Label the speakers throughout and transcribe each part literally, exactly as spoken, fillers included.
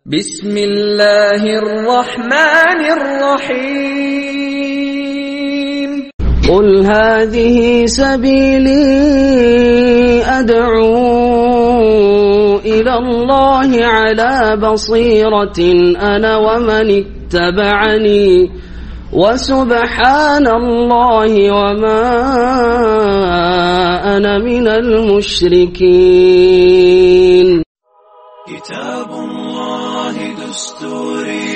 Speaker 1: বিসমিল্লাহির রহমানির রহিম।
Speaker 2: قل هذه سبيلي أدعو إلى الله على بصيرة أنا ومن اتبعني وسبحان الله وما أنا من المشركين.
Speaker 3: كتاب الله دستوري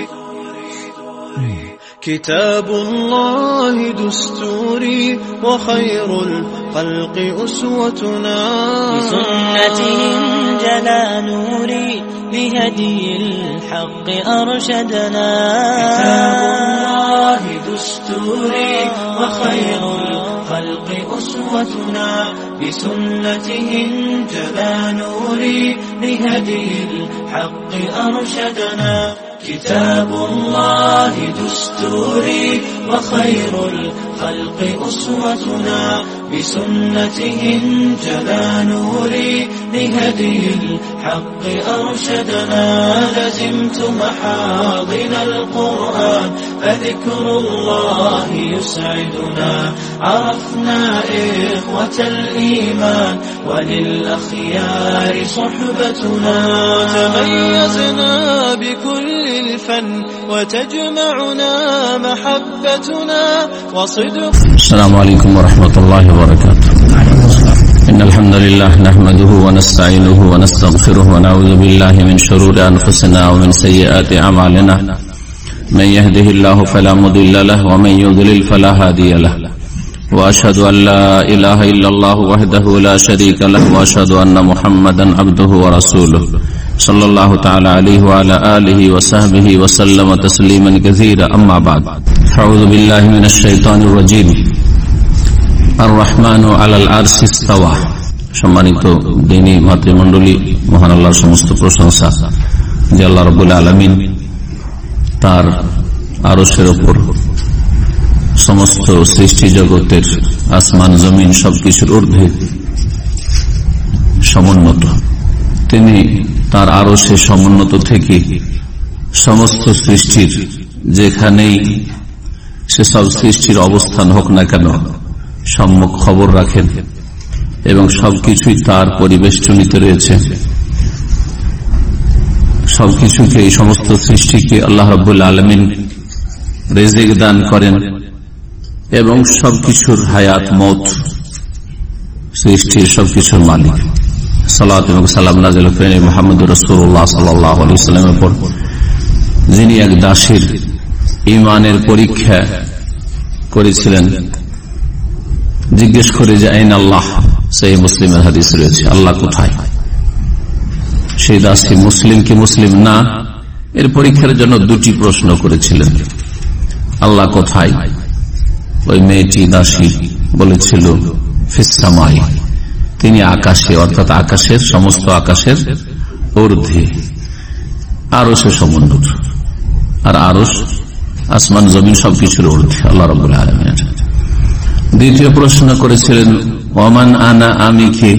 Speaker 3: كتاب الله دستوري وخير الخلق أسوتنا
Speaker 4: بسنته جلا نوري بهدي الحق أرشدنا
Speaker 3: كتاب الله دستوري وخير الخلق أسوتنا بسنته جلا نوري بهدي الحق أرشدنا كتاب الله دستوري وخير الخلق أسوتنا بسنته جلا نوري لهدي الحق أرشدنا لزمت محاضن القرآن فذكر الله يسعدنا عرفنا إخوة الإيمان وللأخيار صحبتنا تميزنا بكل الفن وتجمعنا محبتنا وصدق.
Speaker 5: السلام عليكم ورحمة الله وبركاته. إن الحمد لله نحمده ونستعينه ونستغفره ونعوذ بالله من شرور أنفسنا ومن سيئات أعمالنا من يهده الله فلا مضل له ومن يضلل فلا هادي له وأشهد أن لا إله إلا الله وحده لا شريك له وأشهد أن محمدا عبده ورسوله صلى الله تعالى عليه وعلى آله وصحبه وسلم تسليما كثيرا. أما بعد أعوذ بالله من الشيطان الرجيم. الرحمن على العرش استوى. সম্মানিত দ্বীনি মাতৃমণ্ডলী, মহান আল্লাহর সমস্ত প্রশংসা যে আল্লাহ রাব্বুল আলামিন তার আরশের উপর সমস্ত সৃষ্টি জগতের আসমান জমিন সবকিছুর ঊর্ধ্বে সমুন্নত। তিনি তার আরশে সমুন্নত থেকে সমস্ত সৃষ্টির যেখানেই সেসব সৃষ্টির অবস্থান হোক না কেন সম্মুখ খবর রাখেন এবং সবকিছুই তার পরিবেষ্টনীতে রয়েছে। সবকিছুকে, এই সমস্ত সৃষ্টিকে আল্লাহ রাব্বুল আলামিন রিজিক দান করেন এবং সবকিছুর হায়াত মওত, সৃষ্টির সবকিছুর মালিক। সালাত এবং সালাম নাযিল করেন মুহাম্মদুর রাসূলুল্লাহ সাল্লাল্লাহু আলাইহি ওয়াসাল্লামের উপর, যিনি এক দাসীর ঈমানের পরীক্ষা করেছিলেন। জিজ্ঞেস করে যে আইন আল্লাহ, সহিহ মুসলিমের হাদিস রয়েছে, আল্লাহ কোথায়? সেই দাসী মুসলিম কি মুসলিম না, এর পরীক্ষার জন্য দুটি প্রশ্ন করেছিলেন। আল্লাহ কোথায়? ওই মেয়েটি দাসী বলেছিল ফিস সামাই, তিনি আকাশে, অর্থাৎ আকাশের সমস্ত আকাশের ঊর্ধ্বে, আরশে সমুন্নত। আর আরশ আসমান জমিন সবকিছুর ঊর্ধ্বে আল্লাহ রাব্বুল আলামিন। দ্বিতীয় প্রশ্ন করেছিলেন ওমান আনা, আমি কে?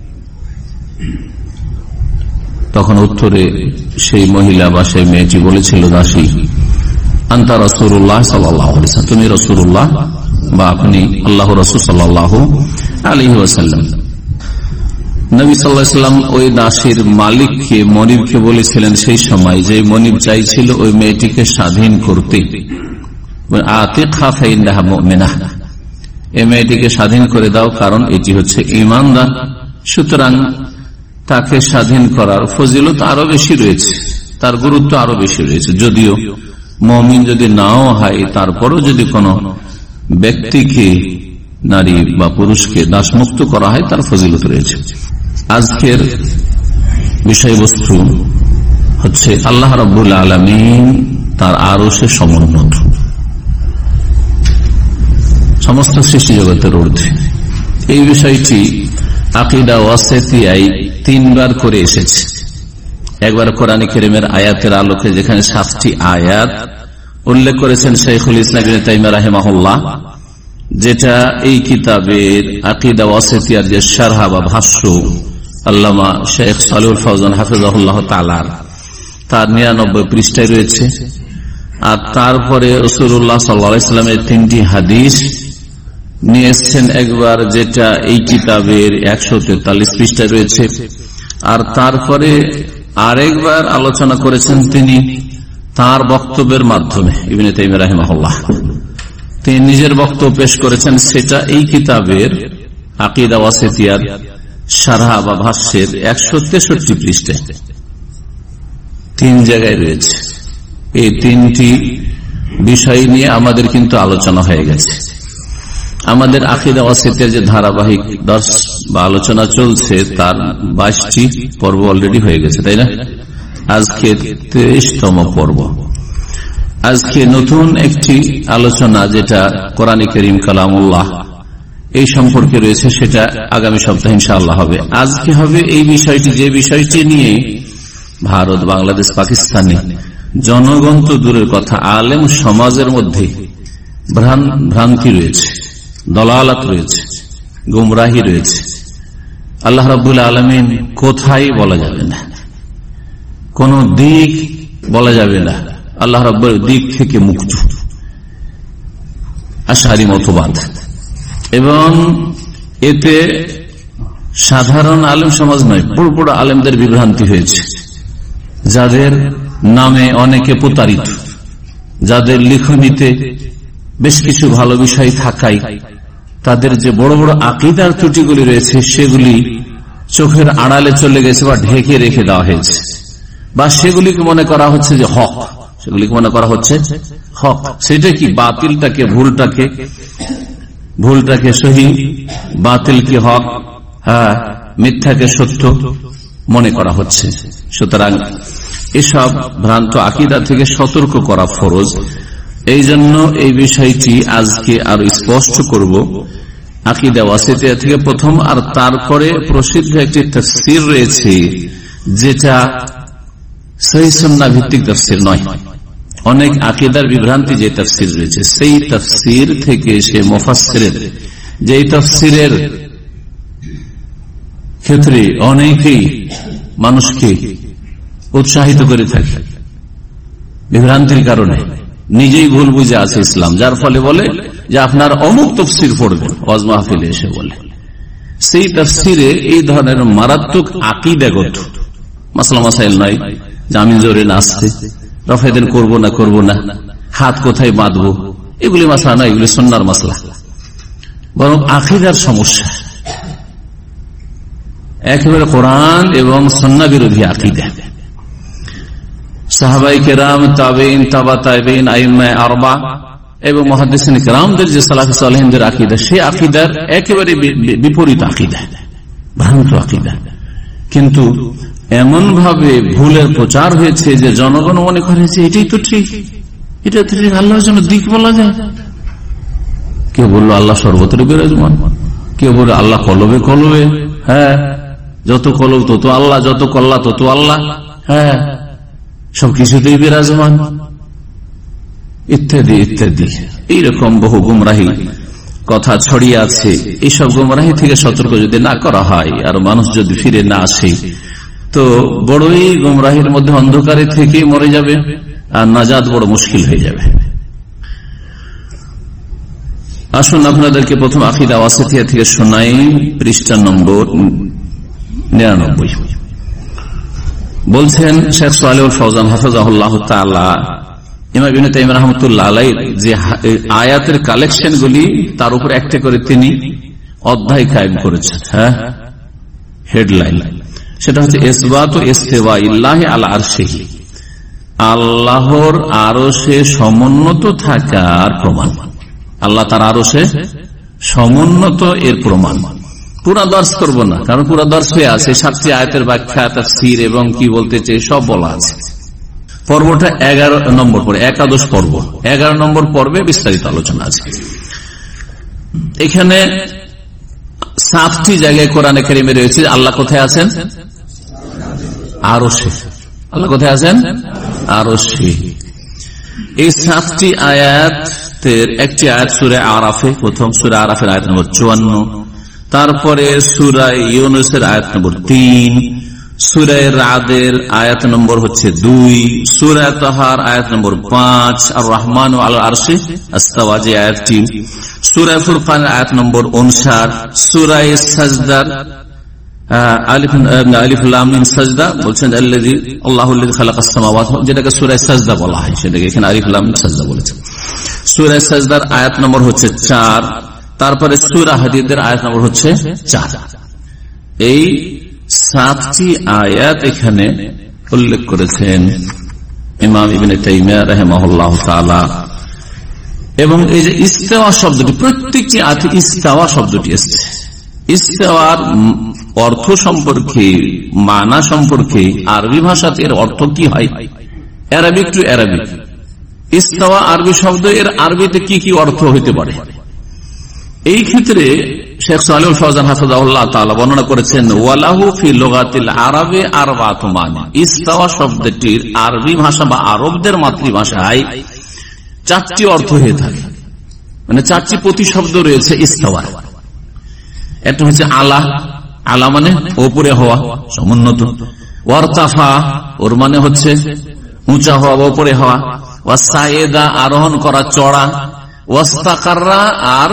Speaker 5: তখন উত্তরে সেই মহিলা বা সেই মেয়েটি বলেছিল, দাসী, আনতা রাসূলুল্লাহ সাল্লাল্লাহু আলাইহি ওয়াসাল্লাম, তুমি রাসূলুল্লাহ বা আপনি আল্লাহর রাসূল সাল্লাল্লাহু আলাইহি ওয়াসাল্লাম। নবী সাল্লাল্লাহু আলাইহি ওয়াসাল্লাম ওই দাসীর মালিককে, মনিবকে বলেছিলেন সেই সময়, যে মনিব চাইছিল ওই মেয়েটিকে স্বাধীন করতে, আতিকহা ফাইন্নাহা মুমিনাহ, এই মেয়েটিকে স্বাধীন করে দাও কারণ এটি হচ্ছে ঈমানদার। সুতরাং তাকে স্বাধীন করার ফজিলত আরো বেশি রয়েছে, তার গুরুত্ব আরো বেশি রয়েছে। যদিও মুমিন যদি নাও হয়, তারপরও যদি কোনো ব্যক্তিকে, নারী বা পুরুষকে দাসমুক্ত করা হয়, তার ফজিলত রয়েছে। আজকের বিষয়বস্তু হচ্ছে আল্লাহ রাব্বুল আলামিন তার আরশে সমুন্নত, সমস্ত সৃষ্টি জগতের ঊর্ধ্বে। এই বিষয়টি আকীদা ওয়াসিতিয়ায় তিনবার করে এসেছে। একবার কোরআন কারীমের আয়াতের আলোকে, যেখানে সাতটি আয়াত উল্লেখ করেছেন শাইখুল ইসলাম ইবনে তাইমিয়া রাহিমাহুল্লাহ, যেটা এই কিতাবের আকীদা ওয়াসিতিয়ার যে শারহ বা ভাষ্য আল্লামা শেখ সালেহুল ফাওজান হাফিজাহুল্লাহ তাআলা তার নিরানব্বই পৃষ্ঠায় রয়েছে। আর তারপরে রাসূলুল্লাহ সাল্লাল্লাহু আলাইহি ওয়াসাল্লামের তিনটি হাদিস নিয়ে এসেছেন একবার, যেটা এই কিতাবের একশো তেতাল্লিশ পৃষ্ঠায় রয়েছে। আর তারপরে আরেকবার আলোচনা করেছেন তিনি তার বক্তব্যের মাধ্যমে। ইবনে তাইমিয়া রাহিমাহুল্লাহ তিনি নিজের বক্তব্য পেশ করেছেন, সেটা এই কিতাবের আকীদা ওয়াসিতিয়ার শারহ বা ভাষ্যের একশো তেষট্টি পৃষ্ঠায় তিন জায়গায় রয়েছে। এই তিনটি বিষয় নিয়ে আমাদের কিন্তু আলোচনা হয়ে গেছে। আমাদের আকীদা ওয়াসিতিয়ার যে ধারাবাহিক দর্শ বা আলোচনা চলছে তার বাইশটি পর্ব অলরেডি হয়ে গেছে, তাই না? আজকে তেইশতম পর্ব। আজকে নতুন একটি আলোচনা যেটা কোরআন কারীম কালামুল্লাহ এই সম্পর্কে রয়েছে, সেটা আগামী সপ্তাহে ইনশাআল্লাহ হবে। আজকে হবে এই বিষয়টি, যে বিষয়টি নিয়ে ভারত, বাংলাদেশ, পাকিস্তানে জনগণ তো দূরের কথা, আলেম সমাজের মধ্যে ভ্রান্তি রয়েছে, দলালাত রয়েছে, গুমরাহি রয়েছে। আল্লাহ রাব্বুল আলামিন কোথায় বলা যাবে না, কোন দিক বলা যাবে না, আল্লাহ রাব্বুল দিক থেকে মুক্ত আশারি মতবাদ। এবং এতে সাধারণ আলেম সমাজ নয়, বড় বড় আলেমদের বিভ্রান্তি হয়েছে, যাদের নামে অনেকে প্রতারিত, যাদের লিখনিতে বেশ কিছু ভালো বিষয় থাকায় তাদের যে বড় বড় আকীদার ত্রুটিগুলি রয়েছে সেগুলি চোখের আড়ালে চলে গেছে বা ঢেকে রেখে দেওয়া হয়েছে, বা সেগুলিকে মনে করা হচ্ছে যে হক, সেগুলিকে মনে করা হচ্ছে হক। সেটা কি? বাতিলটাকে ভুলটাকে ভুলটাকে সহি, বাতিলকে হক, হ্যাঁ, মিথ্যাকে সত্য মনে করা হচ্ছে। সুতরাং এসব ভ্রান্ত আকীদা থেকে সতর্ক করা ফরজ। এই জন্য এই বিষয়টি আজকে আরো স্পষ্ট করব। আকীদা ওয়াসিতিয়া থেকে প্রথম, আর তারপরে প্রসিদ্ধ একটি তাফসীর রয়েছে যেটা সহিহ সুন্নাহ ভিত্তিক তাফসীর নয়। অনেক আকীদার বিভ্রান্তি যে তাফসীর রয়েছে, সেই তাফসীর থেকে সে মুফাসসিরের যে তাফসীরের ক্ষেত্রে অনেকেই মানুষকে উৎসাহিত করে থাকে বিভ্রান্তির কারণে, নিজেই ভুল বুঝে আছে ইসলাম, যার ফলে বলে যে আপনার অমুক তাফসীর পড়বেন, ওয়াজ মাহফিলে এসে বলে। সেই তাফসীরে এই ধরনের মারাত্মক আকীদাগত মাসলা মাসাইল নাই, জামিন জোরে নাচতে, রফায়েদান করবো না করবো না, হাত কোথায় বাঁধবো, এগুলি মাসলা নয়, এগুলি সুন্নাহর মাসলা, বরং আকীদার সমস্যা, একেবারে কোরআন এবং সুন্নাহ বিরোধী আকীদা। সাহাবায়ে কেরাম, তাবেঈন, তাবা তাবেঈন, আইম্মায়ে আরবা এবং মুহাদ্দিসিন কেরামদের যে সালাফে সালেহিনদের আকীদা, সেই আকীদার একেবারে বিপরীত আকীদা, ভ্রান্ত আকীদা। কিন্তু এমন ভাবে ভুলের প্রচার হয়েছে যে জনগণ মনে করে যে এটাই তো ঠিক, এটা তো ঠিক, আল্লাহর জন্য দিক বলা যায়। কেউ বললো আল্লাহ সর্বত্র বিরাজমান, কেউ বললো আল্লাহ কলবে কলবে, হ্যাঁ, যত কলব তত আল্লাহ, যত কল্লা তত আল্লাহ, হ্যাঁ, সবকিছুতেই বিরাজমান, ইত্যাদি ইত্যাদি। এইরকম বহু গুমরাহি কথা ছড়িয়ে আছে। এইসব গুমরাহি থেকে সতর্ক যদি না করা হয় আর মানুষ যদি ফিরে না আসে, তো বড়ই গুমরাহির মধ্যে অন্ধকারে থেকে মরে যাবে, আর নাজাত বড় মুশকিল হয়ে যাবে। আসুন আপনাদেরকে প্রথম আকীদা ওয়াসিতিয়া থেকে শোনাই, পৃষ্ঠা নম্বর নিরানব্বই। বলছেন শেখ সালেহুল ফওজান হাফিজাহুল্লাহ তাআলা, ইমাম ইবনে তাইমিয়া রাহমাতুল্লাহ আলাইহি যে আয়াতের কালেকশন গুলি, তার উপর একটা করে তিনি অধ্যায় কায়েম করেছেন, হ্যাঁ, হেডলাইন। সেটা হচ্ছে ইসবাতু ইস্তিওয়াইল্লাহি আলা আরশিহি, আল্লাহর আরশে সমুন্নত থাকার প্রমাণ। আল্লাহ তার আরশে সমুন্নত এর প্রমাণ। পুরা দর্শ করবো না, কারণ পুরা দর্শ হয়ে আছে, সাতটি আয়াতের ব্যাখ্যা, তাফসীর এবং কি বলতে চাই সব বলা আছে। পর্বটা এগারো নম্বর পর্বে, একাদশ পর্ব, এগারো নম্বর পর্বে বিস্তারিত আলোচনা আছে। এখানে সাতটি জায়গায় কোরআনে কারিমে রয়েছে আল্লাহ কোথায় আছেন, আরশে। আল্লাহ কোথায় আছেন, আরশে। এই সাতটি আয়াতের একটি আয়াত সূরা আরাফে, প্রথম সূরা আরাফের আয়াত নম্বর চুয়ান্ন, তারপরে সূরা ইউনূসের আয়াত নম্বর তিন, সূরা রাদের আয়াত নম্বর হচ্ছে দুই, সূরা তাহার আয়াত নম্বর পাঁচ, আর রহমান আলাল আরশে ইস্তাওয়া যে আয়াতটি, সূরা ফুরকান আয়াত নম্বর উনষাট, সূরা সাজদার আলিফ আলিফ লাম মিম সাজদা বলছেন আল্লাযী আল্লাহুল্লাযী খালাকাস সামাওয়াতি, যেটাকে সূরা সাজদা বলা হয়, সেটাকে এখানে আলিফ লাম মিম সাজদা বলেছে। সূরা সাজদার আয়াত নম্বর হচ্ছে চার, তারপরে সূরা হাদীদের আয়াত নম্বর হচ্ছে চার। এই সাতটি আয়াত এখানে উল্লেখ করেছেন ইমাম ইবনে তাইমিয়া রাহিমাহুল্লাহ তাআলা। এবং এই যে ইস্তাওয়া শব্দটি, প্রত্যেকটি আয়াতে ইস্তাওয়া শব্দটি এসেছে। ইস্তাওয়ার অর্থ সম্পর্কে, মানা সম্পর্কে আরবি ভাষাতে এর অর্থ কি হয়, আরবিক টু আরবিক, ইস্তাওয়া আরবি শব্দ, এর আরবিতে কি কি অর্থ হইতে পারে। এই ক্ষেত্রে শেখ সালেহ ফওজান হাফিজাহুল্লাহ তাআলা বর্ণনা করেছেন, ওয়ালাহু ফি লুগাতিল আরাবি আরবাতু মানি, ইস্তাওয়া শব্দটির আরবি ভাষা বা আরবদের মাতৃভাষায় চারটি অর্থ হয়ে থাকে, মানে চারটি প্রতিশব্দ রয়েছে ইস্তাওয়া। একটা হচ্ছে আলা, আলা মানে ওপরে হওয়া, সমুন্নত। ওয়ারতাফা, ওর মানে হচ্ছে উঁচা হওয়া বা উপরে হওয়া। ওয়াসায়েদা, আরোহণ করা, চড়া। ওয়াস্তাকাররা, আর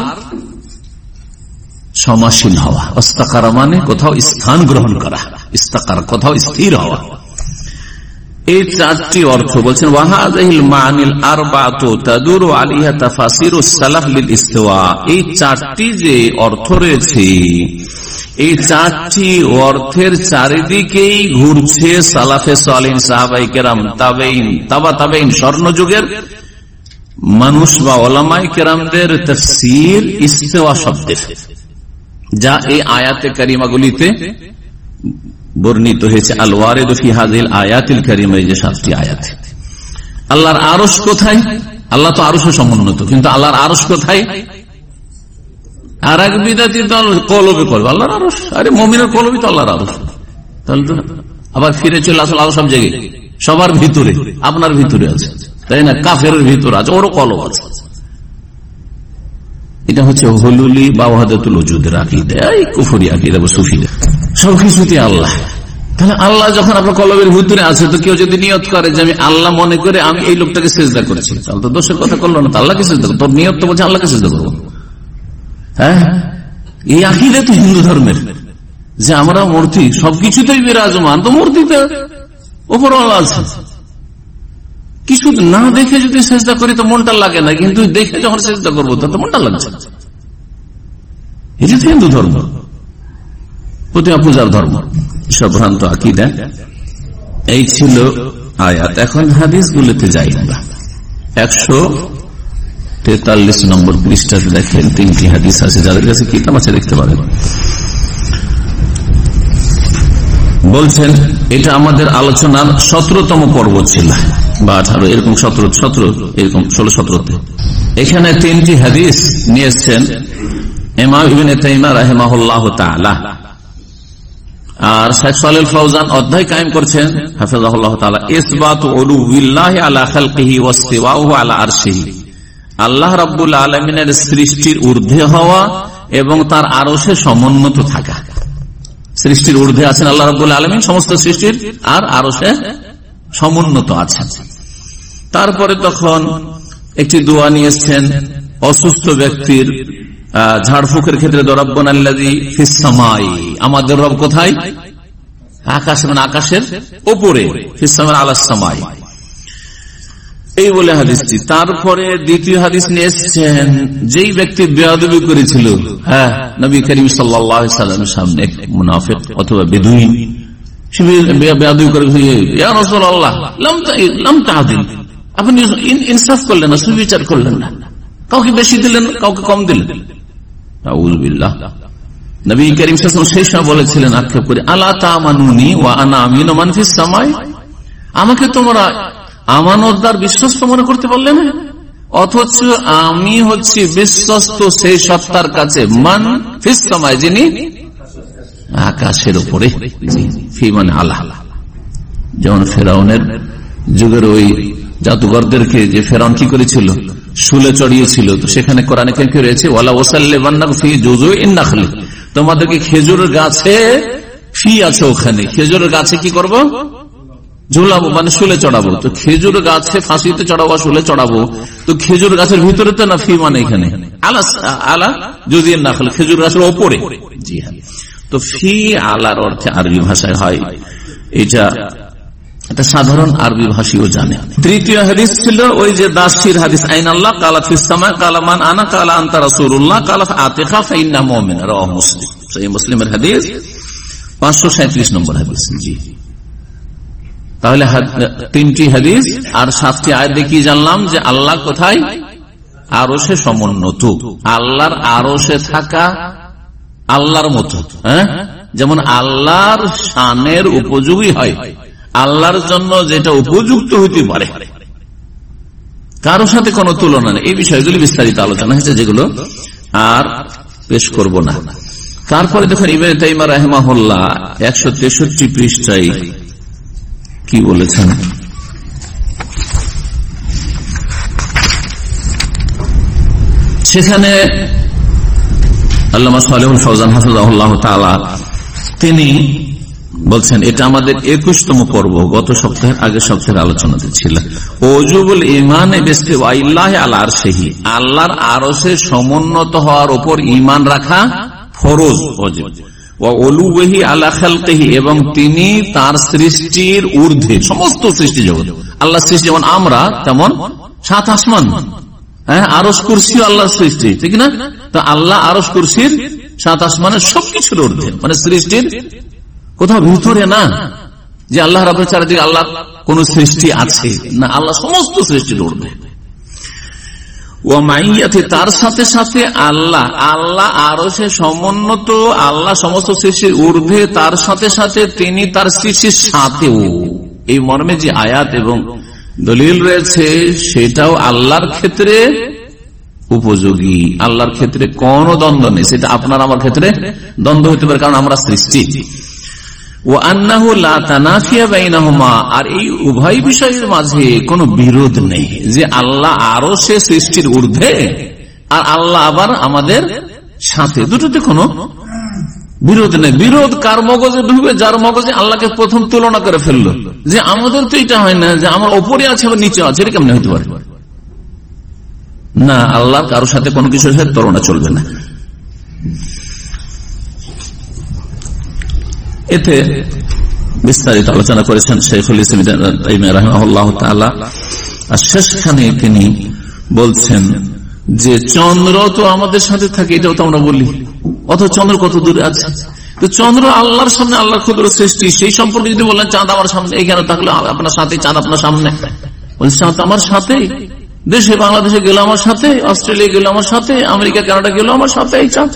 Speaker 5: সমাসীন হওয়া। ওয়াস্তাকারা মানে কোথাও স্থান গ্রহণ করা, ইস্তাকার কোথাও স্থির হওয়া। এই চারটি অর্থ বলছেন, ওয়াহাযিহিল মানিল আরবাতু তাদুরু আলাইহা তাফাসিরুস সালাফ লিল ইস্তিওয়া। এই চারটি যে অর্থ রয়েছে, এই চারটি অর্থের চারিদিকেই ঘুরছে সালাফে সালিহিন, সাহাবায়ে কেরাম, তাবেঈন, তাবা তাবেঈন, স্বর্ণযুগের মানুষ বা উলামায়ে কেরামদের তাফসীর ইস্তিওয়া শব্দের, যা এই আয়াতে কারিমাগুলিতে বর্ণিত হয়েছে। আল ওয়ারিদু ফি হাযিহিল আয়াতিল কারিমা, এই যে সাতটি আয়াত। আল্লাহর আরশ কোথায়? আল্লাহ তো আরশে সমুন্নত, কিন্তু আল্লাহর আরশ কোথায়? আর এক বিদাতি দল কলবে করবে আল্লাহর আরশ, আরে মুমিনের কলবই তো আল্লাহর আরশ। তাহলে তো আবার ফিরে চলে আসলে আরশ সব জায়গায়, সবার ভিতরে, আপনার ভিতরে আছে, তাই না? কাফেরের ভিতরে আছে, ওরও কলব আছে। এটা হচ্ছে হুলুলি বা ওয়াহদাতুল ওজুদের আকীদা, এই কুফরি আকীদা বা সুফিদের। সবকিছুতে আল্লাহ। তাহলে আল্লাহ যখন আপনার কলবের ভিতরে আছে, তো কেউ যদি নিয়ত করে যে আমি আল্লাহ মনে করে আমি এই লোকটাকে সিজদা করেছি, তাহলে তো দোষের কথা করলো না, আল্লাহকে সিজদা করবো। তোর নিয়ত তো বলছে আল্লাহকে সিজদা করবো। হ্যাঁ, এই আকীদা তো হিন্দু ধর্মের, যে আমরা মূর্তি সবকিছুতেই বিরাজমান, তো মূর্তিতে উপরওয়ালা আছে। কিছু না দেখে যদি সিজদা করি তো মনটা লাগে না, কিন্তু দেখে যখন সিজদা করবো তো মনটা লাগছে। এই যে হিন্দু ধর্ম, প্রতিমা পূজার ধর্ম, সব ভ্রান্ত আকীদা। এই ছিল আয়াত। এখন হাদিস গুলোতে যাই আমরা। একশো তেতাল্লিশ নম্বর পৃষ্ঠাতে দেখেন তিনটি হাদিস আছে, যাদের কাছে কিতাব আছে দেখতে পারেন। বলছেন এটা আমাদের আলোচনার সতেরোতম পর্ব ছিল, বা আঠারো, এরকম সতেরো সতেরো এরকম ষোলো সতেরোতে। এখানে তিনটি হাদিস নিয়ে এসছেন ইমাম ইবনে তাইমিয়া রাহিমাহুল্লাহ তাআলা। আর শেখ সালেহ ফওজান অধ্যায় কায়েম করছেন হাফিজাহুল্লাহ তাআলা, ইসবাতু উলুবিল্লাহি আলা খালকিহি ওয়াসতিওয়াহু আলা আরশিহি, আল্লাহ রাব্বুল আলামিনের সৃষ্টির ঊর্ধ্বে হওয়া এবং তার আরশে সমুন্নত থাকা। সৃষ্টির ঊর্ধ্বে আছেন আল্লাহ রাব্বুল আলামিন, সমস্ত সৃষ্টির, আর আরশে সমুন্নত আছেন। তারপরে তখন একটি দোয়া নিয়ে এসেছেন অসুস্থ ব্যক্তির ঝাড়ফুঁকের ক্ষেত্রে, রাব্বুনাল্লাযী ফিস সামাই, আমাদের রব কোথায়? আকাশে, মানে আকাশের উপরে, ফিস সামাই আলাস সামাই, এই বলে হাদিসটি। তারপরে দ্বিতীয় হাদিস নিয়ে এসেছেন, যেই ব্যক্তি বেয়াদবি করেছিল হ্যাঁ নবী করিম সাল্লাল্লাহু আলাইহি ওয়াসাল্লামের সামনে, মুনাফিক অথবা বেদুইন, সে বেয়াদবি করে, ইয়া রাসূলুল্লাহ লাম লাম তা'দিল, আপনি ইনসাফ করলেন না, সুবিচার করলেন না, কাউকে বেশি দিলেন, কাউকে কম দিলেন। আউযু বিল্লাহ। নবী করিম সাল্লাল্লাহু আলাইহি ওয়াসাল্লাম সেই সময় বলেছিলেন আক্ষেপ করে, আলা তা'মানুনি ওয়া আনা আমিনু মান ফিস সামাই, আমাকে তোমরা আমানতদার বিশ্বস্ত মনে করতে পারলে না, অথচ আমি হচ্ছি বিশ্বস্ত সেই সত্তার কাছে, মান ফিস সামাই, যিনি আকাশের উপরে, ফি মানে আলা। যেমন ফেরাউনের যুগের ওই জাদুঘরদেরকে যে ফেরাউন কি করেছিল, শুলে চড়িয়েছিল, তো সেখানে কোরআনে কি রয়েছে, ওয়ালা ওয়াসাল্লিবান্নাকুম ফি জুযুইন নাখলি, তোমাদেরকে খেজুর গাছে ফি আছে ওখানে, খেজুরের গাছে কি করব? ঝুলাবো, মানে শুলে চড়াবো। তো খেজুর গাছে ফাঁসিতে চড়াবো, শুলে চড়াবো, তো খেজুর গাছের ভিতরে তো না, ফি মানে এখানে আলা আলা যদি না হলে খেজুর গাছের ওপরে। জি হ্যাঁ, তো ফি আলার অর্থে আরবি ভাষায় হয়, এটা এটা সাধারণ আরবি ভাষীও জানে। তৃতীয় হাদিস ছিল ওই যে দাসীর হাদিস, আইন আল্লাহ কালা ফিস সামা কালা মান আনা কালা আনতা রাসূলুল্লাহ কালা আতিকা ফাইন্না মুমিন, রাওয়াহু মুসলিম। সহিহ মুসলিমের হাদিস পাঁচশো সাঁত্রিশ নম্বর হাদিস। জি, তাহলে তিনটি হাদিস আর সাতটি আয়াত দেখি জানলাম যে আল্লাহ কোথায়? আরশে সমুন্নত। আল্লাহর আরশে থাকা আল্লাহর মতো, হ্যাঁ, যেমন আল্লাহর শানের উপযোগী হয়, আল্লাহর জন্য যেটা উপযুক্ত হইতে পারে, কারোর সাথে কোনো তুলনা নেই। এই বিষয়গুলি বিস্তারিত আলোচনা হয়েছে, যেগুলো আর পেশ করব না। তারপরে দেখুন ইবনে তাইমিয়া রাহিমাহুল্লাহ একশো তেষট্টি পৃষ্ঠায় কি বলেছেন। সেখানে আল্লামা সালেহুল ফওজান হাফিজাহুল্লাহ তাআলা তিনি বলছেন, এটা আমাদের একুশতম পর্ব, গত সপ্তাহের আগের সপ্তাহের আলোচনাতে ছিল। ওজুবুল ঈমান বিস্তিওয়াইল্লাহি আলা আরশিহি, আল্লাহর আরশে সমুন্নত হওয়ার উপর ঈমান রাখা ফরজ, ওয়াজিব। ওয়া উলুহি আলা খালকিহি, এবং তিনি তার সৃষ্টির ঊর্ধ্বে, সমস্ত সৃষ্টি জগৎ আল্লাহ সৃষ্টি, যেমন আমরা তেমন সাত আসমান, হ্যাঁ, আরশ কুরসিও আল্লাহর সৃষ্টি, ঠিক না? তো আল্লাহ আরশ কুরসির সাত আসমানের সবকিছুর ঊর্ধ্বে, মানে সৃষ্টির কোথাও ভিতরে না যে আল্লাহ রাব্বুল চারিদিকে আল্লাহ কোন সৃষ্টি আছে না, আল্লাহ সমস্ত সৃষ্টির ঊর্ধ্বে। ও মাইয়াতে, তার সাথে সাথে আল্লাহ আল্লাহ আরশে সমুন্নত, আল্লাহ সমস্ত সৃষ্টির ঊর্ধ্বে, তার সাথে সাথে তিনি তার সৃষ্টির সাথেও। এই মর্মে যে আয়াত এবং দলিল রয়েছে সেটাও আল্লাহর ক্ষেত্রে উপযোগী, আল্লাহর ক্ষেত্রে কোন দ্বন্দ্ব নেই। সেটা আপনার আমার ক্ষেত্রে দ্বন্দ্ব হতে পারে, কারণ আমরা সৃষ্টি। ও আন্নাহু লা তানাফিয়া বাইনাহুমা, আর এই উভয় বিষয়ের মাঝে কোনো বিরোধ নেই, যে আল্লাহ আরো সে সৃষ্টির ঊর্ধ্বে আর আল্লাহ আবার আমাদের সাথে, দুটোতে কোনো বিরোধ নেই। বিরোধ কার মগজে ঢুকবে? যার মগজে আল্লাহকে প্রথম তুলনা করে ফেললো, যে আমাদের তো এটা হয় না, যে আমার ওপরে আছে আবার নিচে আছে, এটা কেমন হতে পারে? না, আল্লাহ কারোর সাথে কোনো কিছুর সাথে তুলনা চলবে না। এতে বিস্তারিত আলোচনা করেছেন শাইখুল ইসলাম ইবনে তাইমিয়া রাহিমাহুল্লাহ তাআলা। আর শেষখানে তিনি বলছেন যে চন্দ্র তো আমাদের সাথে থাকে, এটাও তো আমরা বলি, অথচ চন্দ্র কত দূরে আছে। তো চন্দ্র আল্লাহর সামনে, আল্লাহর ক্ষুদ্র সৃষ্টি, সেই সম্পর্কে যদি বললেন চাঁদ আমার সামনে, এখানে থাকলে আপনার সাথে, চাঁদ আপনার সামনে, চাঁদ আমার সাথে, দেশে বাংলাদেশে গেল আমার সাথে, অস্ট্রেলিয়া গেল আমার সাথে, আমেরিকা কানাডা গেল আমার সাথে, এই চাঁদ।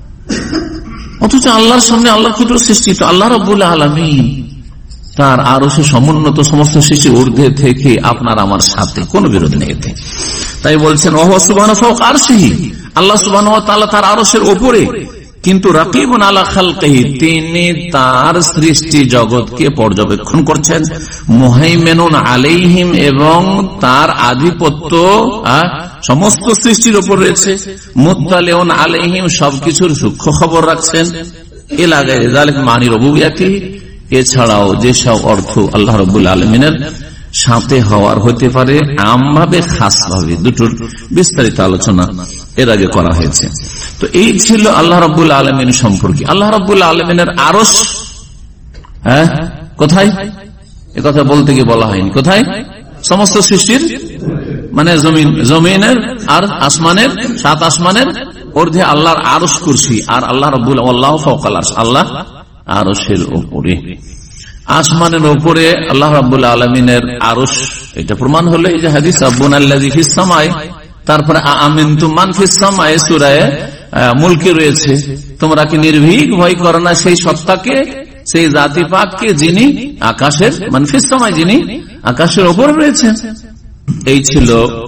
Speaker 5: অথচ আল্লাহর সামনে আল্লাহর ক্ষুদ্র সৃষ্টি। তো আল্লাহ রাব্বুল আলামিন তার আরশে সমুন্নত সমস্ত সৃষ্টির ঊর্ধ্বে থেকে আপনার আমার সাথে, কোনো বিরোধ নেই এতে। তাই বলছেন ওয়া সুবহানাহু ফাওকা আরশিহি, আল্লাহ সুবহানাহু ওয়া তাআলা তার আরশের উপরে, কিন্তু রাকিবুন আলা খালকিহি, তিনি তার সৃষ্টি জগৎকে পর্যবেক্ষণ করছেন। মুহাইমিনুন আলাইহিম, এবং তার আধিপত্য সমস্ত সৃষ্টির উপর রয়েছে। মুত্তালিউন আলাইহিম, সবকিছুর সূক্ষ্ম খবর রাখছেন। ইলা গায়রি যালিকা মানি রুবুবিয়াতিহি, এছাড়াও যেসব অর্থ আল্লাহ রাব্বুল আলামিনের সাথে হওয়ার হতে পারে, আমভাবে খাস ভাবে, দুটোর বিস্তারিত আলোচনা এর আগে করা হয়েছে। তো এই ছিল আল্লাহ রাব্বুল আলামিন সম্পর্কে। আল্লাহ রাব্বুল আলামিনের আরশ, হ্যাঁ, কোথায়? এ কথা বলতে গিয়ে বলা হয়নি, কোথায়? সমস্ত সৃষ্টির, মানে জমিন, জমিনের আর আসমানের, সাত আসমানের ঊর্ধ্বে আল্লাহর আরশ কুরসি, আর আল্লাহ রাব্বুল আল্লাহু ফাওকাল আরশ, আল্লাহ আরশের উপরে, আসমানের উপরে আল্লাহ রাব্বুল আলামিনের আরশ। এটা প্রমাণ হলো এই যে হাদিস রাব্বুনাল্লাযী ফিস সামাই, তারপরে আমিনতুম মান ফিস সামাই সূরা মুলকে রয়েছে, তোমরা কি নির্ভীক ভয় করো না সেই সত্তাকে, সেই জাতি পাককে, যিনি আকাশের, মানে ফিস সামাই, যিনি আকাশের উপরে রয়েছেন। এই ছিল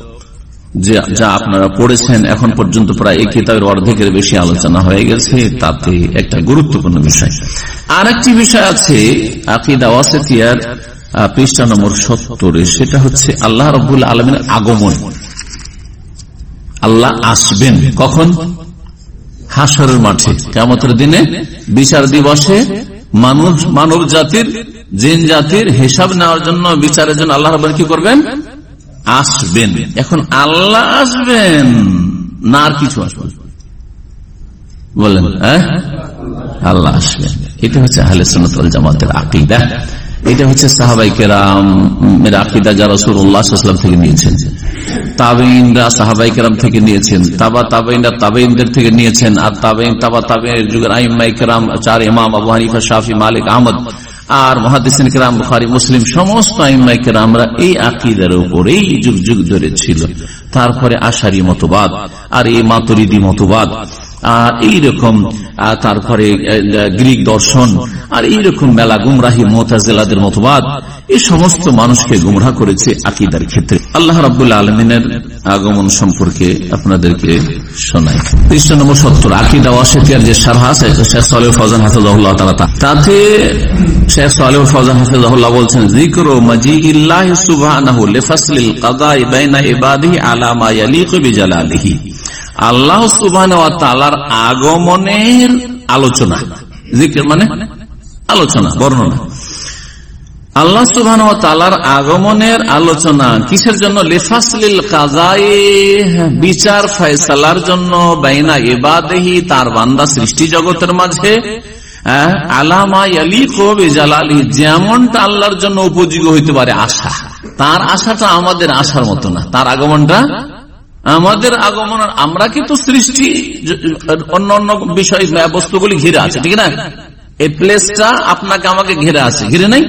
Speaker 5: যা আপনারা পড়েছেন এখন পর্যন্ত। প্রায় এই কিতাবের অর্ধেকের বেশি আলোচনা হয়ে গেছে, তাতে একটা গুরুত্বপূর্ণ বিষয়। আর একটি বিষয় আছে আকীদা ওয়াসিতিয়ার পৃষ্ঠা নম্বর সত্তরে, সেটা হচ্ছে আল্লাহ রাব্বুল আলামিনের আগমন। আল্লাহ আসবেন কখন? হাসরের মাঠে, কিয়ামতের দিনে, বিচার দিবসে মানুষ মানব জাতির জিন জাতির হিসাব নেওয়ার জন্য, বিচারের জন্য আল্লাহ রাব্বুল কি করবেন? আসবেন। এখন আল্লাহ আসবেন না আর কিছু আসবেন? বলেন, হ্যাঁ, আল্লাহ আসবেন। এটা হচ্ছে আহলে সুন্নাত ওয়াল জামাতের আকীদা। এটা হচ্ছে সাহাবায়ে কেরামের আকীদা, যারা রাসূলুল্লাহ সাল্লাল্লাহু আলাইহি ওয়াসাল্লাম থেকে নিয়েছেন, তাবেঈনরা সাহাবায়ে কেরাম থেকে নিয়েছেন, তাবা তাবেঈনরা তাবেঈনদের থেকে নিয়েছেন, আর তাবেঈন তাবা তাবেঈনের যুগের আইম্মায়ে কেরাম, চার ইমাম আবু হানিফা, শাফি, মালিক, আহমদ আর মুহাদ্দিসিন কেরাম, বুখারী, মুসলিম, সমস্ত আইম্মায়ে কেরামরা এই আকীদার উপরেই যুগ যুগ ধরে ছিল। তারপরে আশারি মতবাদ, আর এই মাতুরিদি মতবাদ, আর এইরকম তারপরে গ্রিক দর্শন, আর এইরকম মেলা গুমরাহি মুতাজিলাদের মতবাদ, এই সমস্ত মানুষকে গুমরাহ করেছে আকীদার ক্ষেত্রে। আল্লাহ রাব্বুল আলামিনের আগমন সম্পর্কে আপনাদেরকে শোনাই। পৃষ্ঠ নম্বর সত্তর, আকীদা ওয়াসিতিয়ার যে শারহ আছে শেখ সালেহ ফওজান হাফিজাহুল্লাহ তাআলা, তাতে শেখ সালেহ ফওজান হাফিজাহুল্লাহ বলছেন, যিকরু মাজিইল্লাহি সুবহানাহু লিফাসলিল কাদাই বাইনা ইবাদিহি আলা মা ইয়ালিকু বিজালালিহি। আল্লাহ সুবহানাহু ওয়া তাআলার আগমনের আলোচনা, জিকির মানে আলোচনা, বর্ণনা। আল্লাহ সুবহানাহু ওয়া তাআলার আগমনের আলোচনা কিসের জন্য? লিফাসলিল কাযাই, বিচার ফয়সালার জন্য, বাইনা ইবাদিহি, তার বান্দা সৃষ্টি জগতের মাঝে, আলা মা ইয়ালিকু বিজালালিহি, যেমনটা আল্লাহর জন্য উপযোগী হইতে পারে আশা। তার আশাটা আমাদের আশার মতো না, তার আগমনটা আমাদের আগমন। আমরা কিন্তু সৃষ্টি অন্য অন্য বিষয় বস্তুগুলি ঘিরে আছে, ঠিক না? এই প্লেসটা আপনাকে আমাকে ঘিরে আছে, ঘিরে নাই?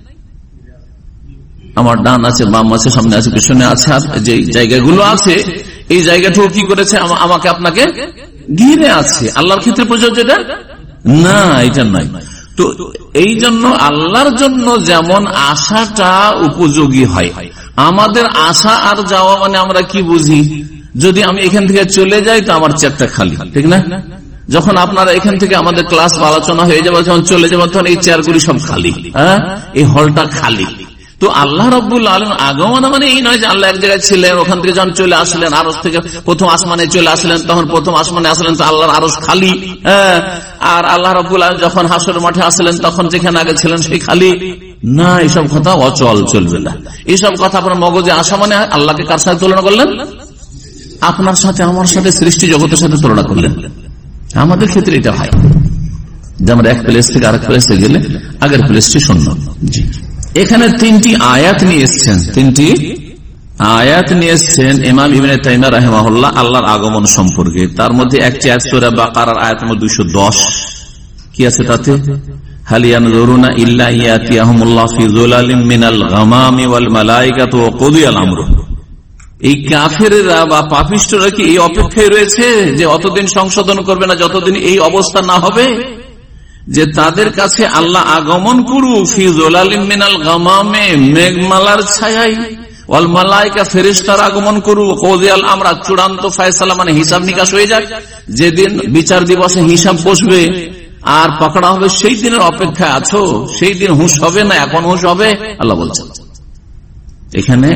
Speaker 5: আমার ডান আছে, বাম আছে, সামনে আছে, পিছনে আছে, যে জায়গাগুলো আছে এই জায়গাটাও কি করেছে? আমাকে আপনাকে ঘিরে আছে। আল্লাহর ক্ষেত্রে প্রযোজ্য এটা না, এটা নাই। তো এই জন্য আল্লাহর জন্য যেমন আশাটা উপযোগী হয়, আমাদের আশা আর যাওয়া মানে আমরা কি বুঝি? যদি আমি এখান থেকে চলে যাই তো আমার চেয়ারটা খালি, ঠিক না? যখন আপনারা এখান থেকে আমাদের ক্লাস আলোচনা হয়ে যাবে, যখন চলে যাবে তখন এই চেয়ারগুলি সব খালি, হ্যাঁ, এই হলটা খালি। তো আল্লাহ রাব্বুল আলামিন আগমন মানে এই নয় যে আল্লাহ এক জায়গায় ছিলেন, ওখান থেকে যখন চলে আসলেন, আরশ থেকে প্রথম আসমানে চলে আসলেন, তখন প্রথম আসমানে আসলেন তো আল্লাহর আরশ খালি, হ্যাঁ। আর আল্লাহ রাব্বুল আলামিন যখন হাসরের মাঠে আসলেন তখন যেখানে আগে ছিলেন সেই খালি না। এইসব কথা অচল, চলবে না। এইসব কথা আপনার মগজে আসা মানে আল্লাহকে কার সাথে তুলনা করলেন? আপনার সাথে, আমার সাথে, সৃষ্টি জগতের সাথে তুলনা করলেন। আমাদের ক্ষেত্রে এটা হয় যে আমরা এক প্লেস থেকে আরেক প্লেসে গেলে আগের প্লেসটি শূন্য। জি, এখানে তিনটি আয়াত নিয়ে এসছেন, তিনটি আয়াত নিয়ে এসছেন ইমাম ইবনে তাইমিয়া রাহিমাহুল্লাহ আল্লাহর আগমন সম্পর্কে। তার মধ্যে একটি আয়াত সূরা বাকারার আয়াত নম্বর দুইশো দশ। কি আছে তাতে? হাল ইয়ানজুরুনা ইল্লা ইয়াতিয়াহুমুল্লাহু ফি যুলালিম মিনাল গামামি ওয়াল মালায়েকাতু ওয়া কুদিয়াল আমরু। এই কাফেররা বা পাপিষ্ঠরা কি এই অপেক্ষায় রয়েছে যে অতদিন সংশোধন করবে না যতদিন এই অবস্থা না হবে যে তাদের কাছে আল্লাহ আগমন করু ফি যুলালিম মিনাল গামামে, মেঘমালার ছায়ায়, ওয়াল মালায়েকা, ফেরেশতারা আগমন করু, কুদিয়াল আমর, চূড়ান্ত ফয়সালা মানে হিসাব নিকাশ হয়ে যাক, যেদিন বিচার দিবসে হিসাব বসবে আর পকড়া হবে, সেই দিনের অপেক্ষা আছো? সেই দিন হুঁশ হবে না, এখন হুঁশ হবে? আল্লাহ বলছেন এখানে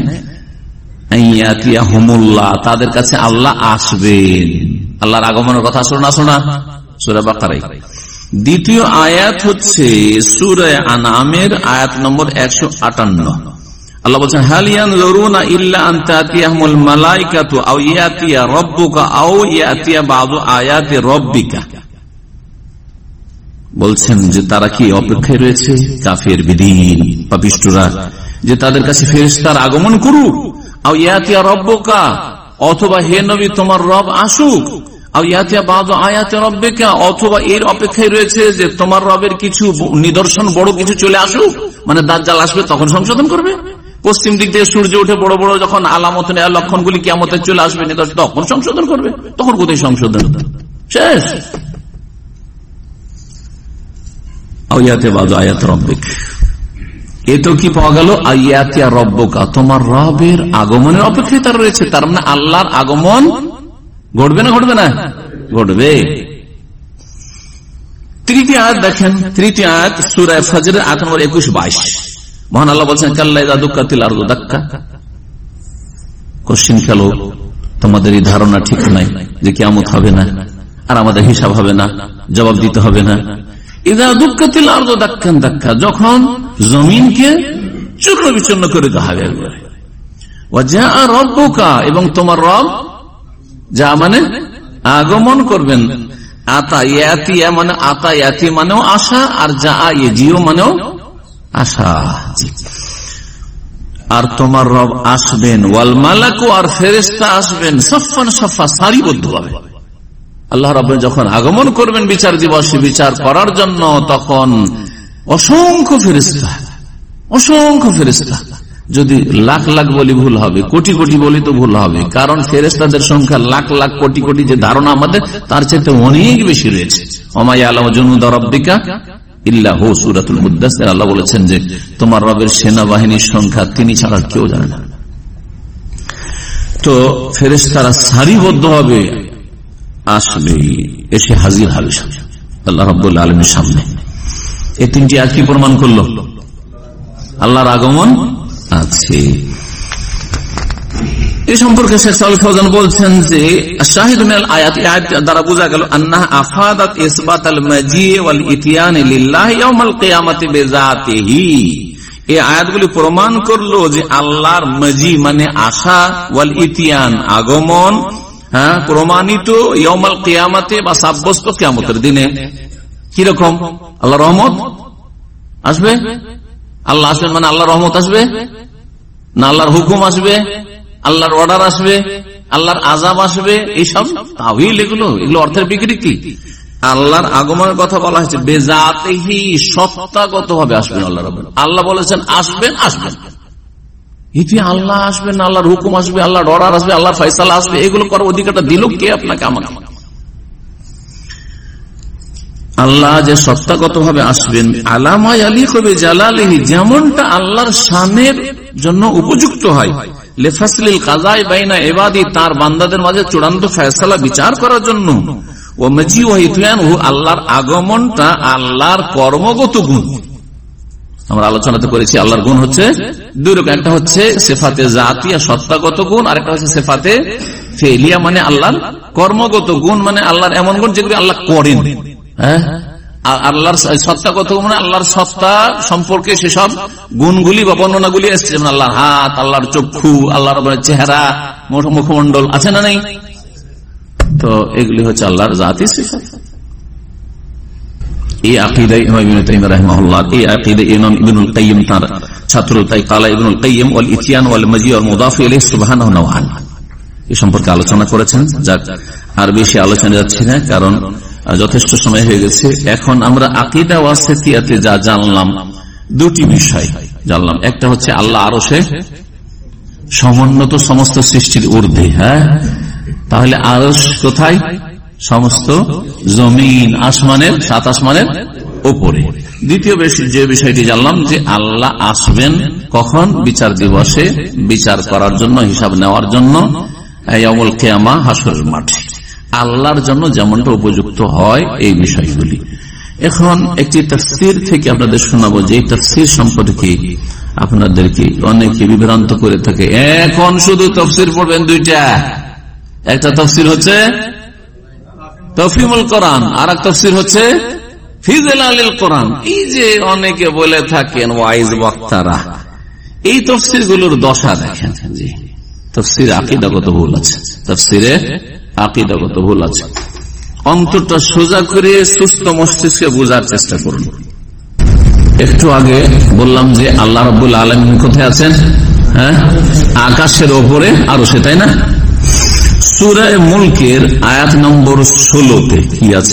Speaker 5: তাদের কাছে আল্লাহ আসবেন। আল্লাহর আগমনের কথা শোনা শোনা সূরা বাকারায়। দ্বিতীয় আয়াত হচ্ছে সূরা আনআমের আয়াত নম্বর একশো আটান্ন। আল্লাহ বলছেন হাল ইয়ানজুরুনা ইল্লা আন তাতিয়াহুমুল মালায়েকাতু আও ইয়াতিয়া রাব্বুকা আও ইয়াতিয়া বাযু আয়াতি রাব্বিকা। বলছেন যে তারা কি অপেক্ষায় রয়েছে, কাফের বিদিন পাপিষ্ঠরা, যে তাদের কাছে ফেরেশতার আগমন করুক, আও ইয়াতিয়া রাব্বুকা, অথবা হে নবী তোমার রব আসুক, আও ইয়াতিয়া বাযু আয়াতি রাব্বিকা, অথবা এর অপেক্ষায় রয়েছে যে তোমার রবের কিছু নিদর্শন, বড় কিছু চলে আসুক, মানে দাজ্জাল আসবে তখন সংশোধন করবে। পশ্চিম দিক থেকে সূর্য উঠে বড় বড় যখন আলামত লক্ষণগুলি কিয়ামতে চলে আসবে তখন সংশোধন করবে। তখন কোথায় সংশোধন? শেষ। এ তো কি পাওয়া গেল? আয়াতিয়া রব্বকা, তোমার রবের আগমনের অপেক্ষায় তার রয়েছে। তার মানে আল্লাহর আগমন ঘটবে না ঘটবে না? ঘটবে। তৃতীয় আয়াত দেখেন, তৃতীয় আয়াত সূরা ফাজরের আয়াত নম্বর একুশ বাইশ। মহান আল্লাহ বলছেন কাল্লা ইযা দুক্কাতিল আরদু দাক্কা, কোশ্চিন খেলো, তোমাদের এই ধারণা ঠিক নাই যে কিয়ামত হবে না আর আমাদের হিসাব হবে না, জবাব দিতে হবে না। ইদা দুক্কাতিল আরদু দাক্কান দাক্কা, যখন জমিনকে চূর্ণ বিচূর্ণ করে দেওয়া হবে একবারে। ওয়া জাআ রাব্বুকা, এবং তোমার রব যা মানে আগমন করবেন। আতা ইয়াতি মানে আতা ইয়াতি মানেও আশা, আর যা ইয়াজিও মানেও আশা। আর তোমার রব আসবেন, ওয়াল মালাকু, আর ফেরেশতা আসবেন, সাফফান সাফফা, সারিবদ্ধভাবে। আল্লাহ রাব্বুল যখন আগমন করবেন বিচার দিবসে বিচার করার জন্য, তখন অসংখ্য ফেরেশতা, অসংখ্য ফেরেশতা, যদি লাখ লাখ বলি ভুল হবে, কোটি কোটি বলি তো ভুল হবে, কারণ ফেরেশতাদের সংখ্যা লাখ লাখ কোটি কোটি, যে ধারণা আমাদের তার চাইতে অনেক বেশি রয়েছে। ওমা ইয়ালামু জুনুদা রাব্বিকা ইল্লা হু, সূরাতুল মুদ্দাসসির আল্লাহ বলেছেন যে তোমার রবের সেনাবাহিনীর সংখ্যা তিনি ছাড়া কেউ জানে না। তো ফেরেশতারা সারিবদ্ধ হবে, আসবে, এসে হাজির হবে আল্লাহ রাব্বুল আলামিনের সামনে। এই তিনটি আয়াত কি প্রমাণ করলো? আল্লাহর আগমন আছে। এই সম্পর্কে শেখ সালেহ ফাওজান বলছেন যে শাহিদ মিনাল আয়াত, আয়াত দ্বারা বোঝা গেল আন্নাহা আফাদাত ইসবাতাল মাজি ওয়াল ইতিয়ান লিল্লাহি ইয়াউমাল কিয়ামাতি বিযাতিহি। এই আয়াতগুলি প্রমাণ করলো যে আল্লাহর মাজি মানে আসা, ওয়াল ইতিয়ান আগমন, হ্যাঁ প্রমাণিত ইয়াউমাল কিয়ামাতে বা সাব্যস্ত কিয়ামতের দিনে। কি রকম? আল্লাহর রহমত আসবে, আল্লাহ আসবেন মানে আল্লাহর রহমত আসবে না, আল্লাহর হুকুম আসবে, আল্লাহর অর্ডার আসবে, আল্লাহর আযাব আসবে, এইসব তাওয়িল, এগুলো এগুলো অর্থের বিকৃতি। আল্লাহর আগমনের কথা বলা হয়েছে বেজাতিহি, সত্তাগত ভাবে আসবেন আল্লাহ রাব্বুল। আল্লাহ বলেছেন আসবেন, আসবেন। ইতি আল্লাহ আসবেন, আল্লাহর হুকুম আসবে, আল্লাহর অর্ডার আসবে, আল্লাহর ফয়সালা আসবে, এগুলো করার অধিকারটা দিল কে আপনাকে আমাকে? আল্লাহ যে সত্তাগত ভাবে আসবেন, আলামা ইয়ালিকু বিজালালিহি, যেমনটা আল্লাহর শানের জন্য উপযুক্ত হয়, লিফাসলিল কাযাই বাইনা ইবাদি, তার বান্দাদের মাঝে চূড়ান্ত ফয়সালা বিচার করার জন্য। ও মাজি ওয়া ইতিয়ানহু, আল্লাহর আগমনটা আল্লাহর কর্মগত গুণ। আমরা আলোচনাতে করেছি আল্লাহর গুণ হচ্ছে দুই রকম, একটা হচ্ছে সিফাতে জাতিয়া সত্তাগত গুণ, আর একটা হচ্ছে সিফাতে ফেলিয়া মানে আল্লাহর কর্মগত গুণ, মানে আল্লাহর এমন গুণ যেগুলো আল্লাহ করেন। হ্যাঁ, আল্লাহর সত্তাগত মানে আল্লাহর সত্তা সম্পর্কে সেসব গুণগুলি বা বর্ণনাগুলি এসছে, যেমন আল্লাহর হাত, আল্লাহর চক্ষু, আল্লাহর চেহারা, মুখমন্ডল আছে না নেই? তো এগুলি হচ্ছে আল্লাহর জাতি সিফাত। এই আকীদায়ে ইমাম ইবনে তাইমিয়া রাহিমাহুল্লাহ, এই আকীদায়ে ইমাম ইবনুল কাইয়্যিম তার ছাত্র, তাই কালা ইবনুল কাইয়্যিম ওয়াল ইতিয়ান ওয়াল মাজি ওয়াল মুদাফ ইলাইহি সুবহানাহু নাওয়ান, এই সম্পর্কে আলোচনা করেছেন। যাক, আর বেশি আলোচনা যাচ্ছে না, কারণ যথেষ্ট সময় হয়ে গেছে। এখন আমরা আকীদা ওয়াসিতিয়াতে যা জানলাম, দুটি বিষয় জানলাম। একটা হচ্ছে আল্লাহ আরশে সমুন্নত, সমস্ত সৃষ্টির ঊর্ধ্বে। হ্যাঁ, তাহলে আরশ কোথায়? সমস্ত জমিন, আসমানের, সাত আসমানের উপরে। দ্বিতীয় যে বিষয়টি জানলাম যে আল্লাহ আসবেন কখন? বিচার দিবসে বিচার করার জন্য, হিসাব নেওয়ার জন্য, ইয়াউমুল কিয়ামা, হাসরের মাঠে। আল্লাহর জন্য যেমনটা উপযুক্ত হয় এই বিষয়গুলি। এখন একটি তাফসীর থেকে আপনাদের শোনাবো, যে এই তাফসীর সম্পর্কে আপনাদেরকে অনেকে বিভ্রান্ত করে থাকে। এখন শুধু তাফসীর পড়বেন দুইটা, একটা তাফসীর হচ্ছে তাফহিমুল কোরআন, আর এক তাফসীর হচ্ছে ফি জিলালিল কোরআন। এই যে অনেকে বলে থাকেন ওয়াইজ বক্তারা, এই তাফসীর গুলোর দশা দেখেন। জি, তাফসীরে আকীদাগত ভুল আছে, তাফসীরে আকীদাগত ভুল আছে। অন্তরটা সোজা করে সুস্থ মস্তিষ্কে বোঝার চেষ্টা করুন। একটু আগে বললাম যে আল্লাহ রাব্বুল আলামিন কোথায় আছেন? হ্যাঁ, আকাশের ওপরে আরশে, তাই না? সূরা মুলকের আয়াত নম্বর ষোলোতে কি আছে?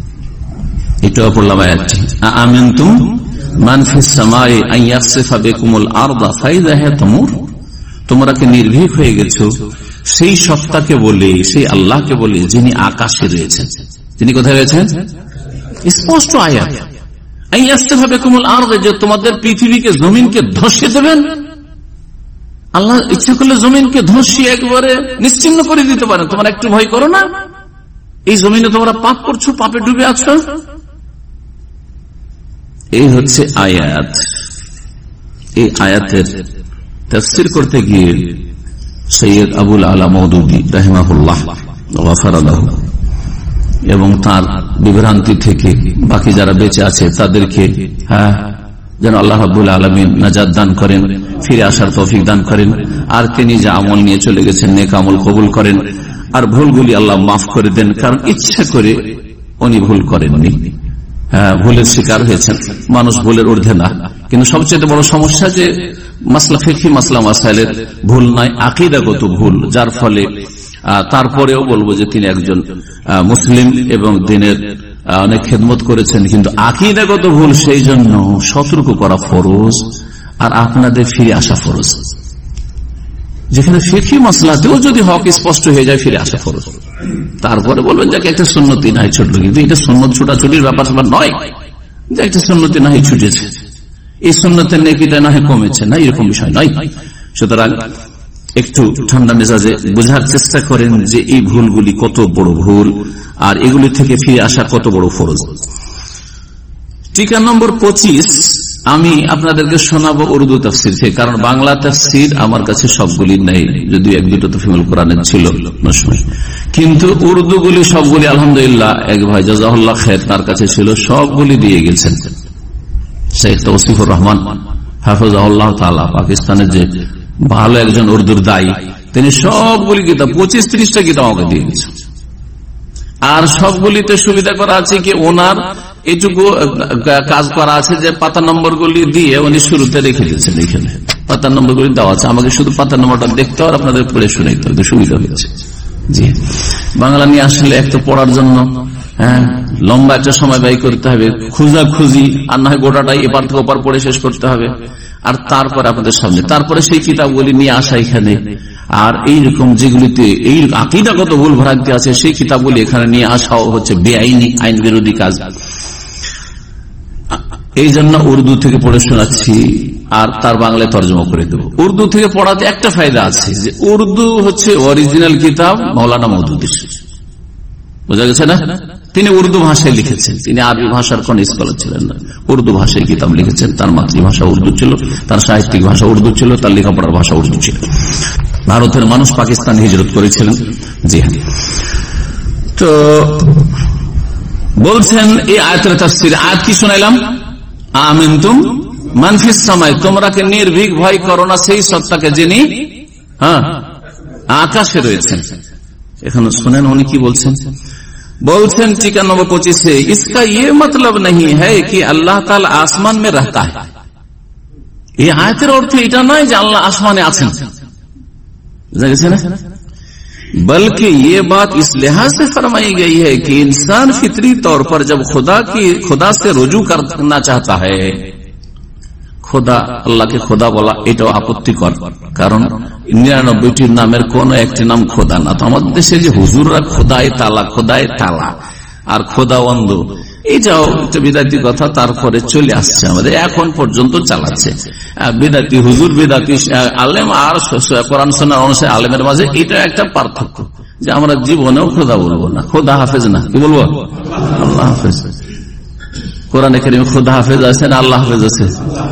Speaker 5: এটা পড়লাম আয়াতটি, আ'আমিনতুম মান ফিস সামাই আন ইয়াখসিফা বিকুমুল আরদা ফাইযা হিয়া তামুর। তোমরা কি নির্ভীক হয়ে গেছো সেই সত্তাকে বলে, সেই আল্লাহকে বলে যিনি আকাশে রয়েছেন। তিনি কোথায় রয়েছেন? স্পষ্ট আয়াত, আন ইয়াখসিফা বিকুমুল আরদা, যে তোমাদের পৃথিবীকে, জমিনকে ধসে দেবেন। আল্লাহ ইচ্ছা করলে জমিনকে ধসিয়ে একবারে নিশ্চিন্ন করে দিতে পারেন। তোমরা একটু ভয় করো না? এই জমিনে তোমরা পাপ করছো, পাপে ডুবে আছো। এই হচ্ছে আয়াত। এই আয়াতের তাফসীর করতে গিয়ে সৈয়দ আবুল আলা মওদুদী রাহিমাহুল্লাহ, গফারা লাহু, এবং তার বিভ্রান্তি থেকে বাকি যারা বেঁচে আছে তাদেরকে হ্যাঁ যেন আল্লাহ রাব্বুল আলামিন নাজাত দান করেন, ফিরে আসার তৌফিক দান করেন। আর তিনি যে আমল নিয়ে চলে গেছেন নেক আমল কবুল করেন, আর ভুলগুলি আল্লাহ মাফ করে দেন, কারণ ইচ্ছা করে উনি ভুল করেননি। হ্যাঁ, ভুলের শিকার হয়েছেন, মানুষ ভুলের ঊর্ধ্বে না। কিন্তু সবচেয়ে বড় সমস্যা যে মাসলা ফিকহি মাসলা মাসাইলের ভুল নয়, আকীদাগত ভুল, যার ফলে তারপরেও বলবো যে তিনি একজন মুসলিম এবং দিনের অনেক খেদমত করেছেন, কিন্তু আকীদাগত ভুল, সেই জন্য সতর্ক করা ফরজ আর আপনাদের ফিরে আসা ফরজ। যেখানে ফিকহি মাসলাতেও যদি হক স্পষ্ট হয়ে যায় ফিরে আসা ফরজ। তারপরে বলবেন যে একটা সুন্নতি নাই ছুটলো, কিন্তু এটা সুন্নত ছুটাছুটির ব্যাপার নয় যে একটা সুন্নতি নাই ছুটেছে, এই সুন্নতের নেকিটা না হয় কমেছে, না এরকম বিষয় নয়। সুতরাং একটু ঠান্ডা মেজাজে বোঝার চেষ্টা করেন যে এই ভুলগুলি কত বড় ভুল আর এগুলি থেকে ফিরে আসা কত বড় ফরজ। টিকা নম্বর পঁচিশ আমি আপনাদেরকে শোনাবো উর্দু তাফসির থেকে, কারণ বাংলা তাফসির আমার কাছে সবগুলি নেই, যদিও এক দুটো তো ফিমুল কোরআনের ছিল, কিন্তু উর্দুগুলি সবগুলি আলহামদুলিল্লাহ এক ভাই জাযাহুল্লাহ খায়র তার কাছে ছিল, সবগুলি দিয়ে গেছেন। শেখ তৌসিফুর রহমান হাফিজাহুল্লাহ তাআলা পাকিস্তানের যে ভালো একজন উর্দুর দায়ী, তিনি সবগুলি কিতাব পঁচিশ ত্রিশটা কিতাব আমাকে দিয়ে গেছেন। আর সবগুলিতে সুবিধা করা আছে কি ওনার এইটুকু কাজ করা আছে যে পাতা নম্বর গুলি দিয়ে উনি শুরুতে রেখে দিয়েছেন, এখানে পাতা নম্বর গুলি দেওয়া আছে, আমাকে শুধু পাতা নম্বরটা দেখতে হবে, আপনাদের পড়ে শুনাইতে হবে, সুবিধা হয়েছে। জি, বাংলা নিয়ে আসলে একটা পড়ার জন্য হ্যাঁ লম্বা একটা সময় ব্যয় করতে হবে, খুঁজা খুঁজি, আর না হয় গোটাটাই এপার থেকে ওপার পড়ে শেষ করতে হবে, আর তারপরে আপনাদের সামনে তারপরে সেই কিতাবগুলি নিয়ে আসা এখানে। আর এইরকম যেগুলিতে এই আকীদাগত ভুল ভ্রান্তি আছে সেই কিতাবগুলি এখানে নিয়ে আসাও হচ্ছে বেআইনি, আইন বিরোধী কাজ। এই জন্য উর্দু থেকে পড়ে শোনাচ্ছি আর তার বাংলায় তর্জমা করে দেবো। উর্দু থেকে পড়াতে একটা ফায়দা আছে যে উর্দু হচ্ছে অরিজিনাল কিতাব মাওলানা মওদুদীর, বোঝা গেছে না? তিনি উর্দু ভাষায় লিখেছেন, তিনি আরবি ভাষার কোন স্কলার ছিলেন না, উর্দু ভাষায় কিতাব লিখেছেন। তার মাতৃভাষা উর্দু ছিল, তার সাহিত্যিক ভাষা উর্দু ছিল, তার লেখাপড়ার ভাষা উর্দু ছিল। ভারতের মানুষ পাকিস্তান হিজরত করেছিলেন। জি হ্যাঁ, তো বলছেন এই আয়াতের তাফসীর, আয়াত কি শোনাইলাম? আমিনতুম মান ফিস সামাই, তোমরা কি নির্ভীক ভয় করো না সেই সত্তাকে যিনি হ্যাঁ আকাশে রয়েছেন। এখানে শুনেন উনি কি বলছেন। বলছেন টিকা নম্বর পঁচিশে, इसका ये मतलब नहीं है कि अल्लाह ताला आसमान में रहता है। এই আয়াতের অর্থ এটা নয় যে আল্লাহ আসমানে আছেন, বুঝা গেছে না? बल्कि ये बात इस लिहाज से फरमाई गई है कि इंसान फितरी तौर पर जब खुदा की खुदा से रुजू करना चाहता है, খোদা আল্লাহকে খোদা বলা এটাও আপত্তিকর, কারণ নিরানব্বইটির নামের কোন একটি নাম খোদা না। তো আমাদের দেশে যে হুজুররা খোদায় তালা খোদায় তালা আর খোদা অন্ধ, এই যাও একটা বিদাতি কথা তারপরে চলে আসছে, আমাদের এখন পর্যন্ত চালাচ্ছে। বিদাতি হুজুর, বিদাতি আলেম আর কোরআন সুন্নাহ অনুসারে আলেমের মাঝে এটা একটা পার্থক্য যে আমরা জীবনেও খোদা বলবো না, খোদা হাফেজ না, কি বলবো? আল্লাহ হাফেজ। কোরআনে কারিমে খোদা হাফেজ আছে না আল্লাহ হাফেজ আছে?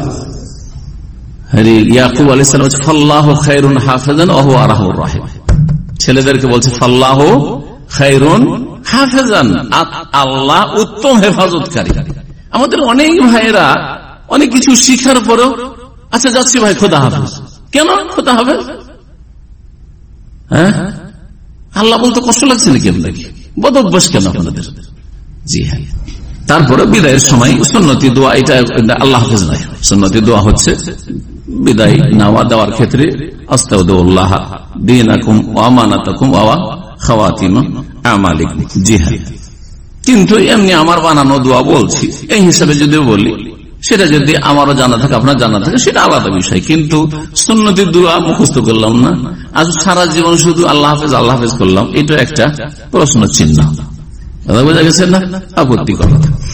Speaker 5: ইয়াকুব আলাইহিস সালাম ফাল্লাহু খায়রুন হাফিজান ওয়া হুয়া আরহামুর রাহিম, ছেলেদেরকে বলছে ফাল্লাহু খায়রুন হাফিজান, আল্লাহ উত্তম হেফাজতকারী। আমাদের অনেক ভাইয়েরা অনেক কিছু শিখার পরেও আচ্ছা যাচ্ছি ভাই খোদা হাফেজ, কেন খোদা হাফেজ? হ্যাঁ, আল্লাহ বলতে কষ্ট লাগছে নাকি আপনাকে? বদ অভ্যাস কেন আপনাদের? জি হ্যাঁ, তারপরে বিদায়ের সময় সুন্নতি দোয়া, এটা আল্লাহ হাফেজ নয়, সুন্নতি দোয়া হচ্ছে বিদায় নেওয়া দেওয়ার ক্ষেত্রে আস্তাউদুল্লাহ দীনাকুম ওয়া আমানাতাকুম ওয়া খাওয়াতিম আমালিকুম। জি হ্যাঁ, কিন্তু এমনি আমার বানানো দোয়া বলছি, এই হিসাবে যদি বলি, সেটা যদি আমারও জানা থাকে আপনার জানা থাকে সেটা আলাদা বিষয়, কিন্তু সুন্নতি দোয়া মুখস্থ করলাম না আজ সারা জীবন শুধু আল্লাহ হাফেজ আল্লাহ হাফেজ করলাম, এটা একটা প্রশ্ন চিহ্ন, বোঝা গেছে না? আপত্তিকর।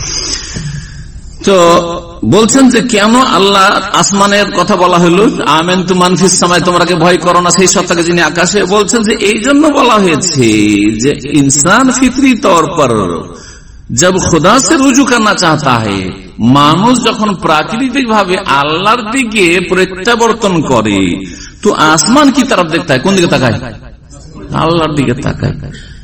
Speaker 5: তো বলছেন যে কেন আল্লাহ আসমানের কথা বলা হলো, আমিনতু মান ফিস সামাই, তোমরা কি ভয় করো না সেই সত্তাকে যিনি আকাশে। বলছেন যে এই জন্য বলা হয়েছে যে ইনসান ফিতরি তौर पर जब खुदा से रुजू करना चाहता है, মানুষ যখন প্রাকৃতিক ভাবে আল্লাহর দিকে প্রত্যাবর্তন করে তো আসমান কি তরফ দেখতে হয়, কোন দিকে তাকায়? আল্লাহর দিকে তাকায়।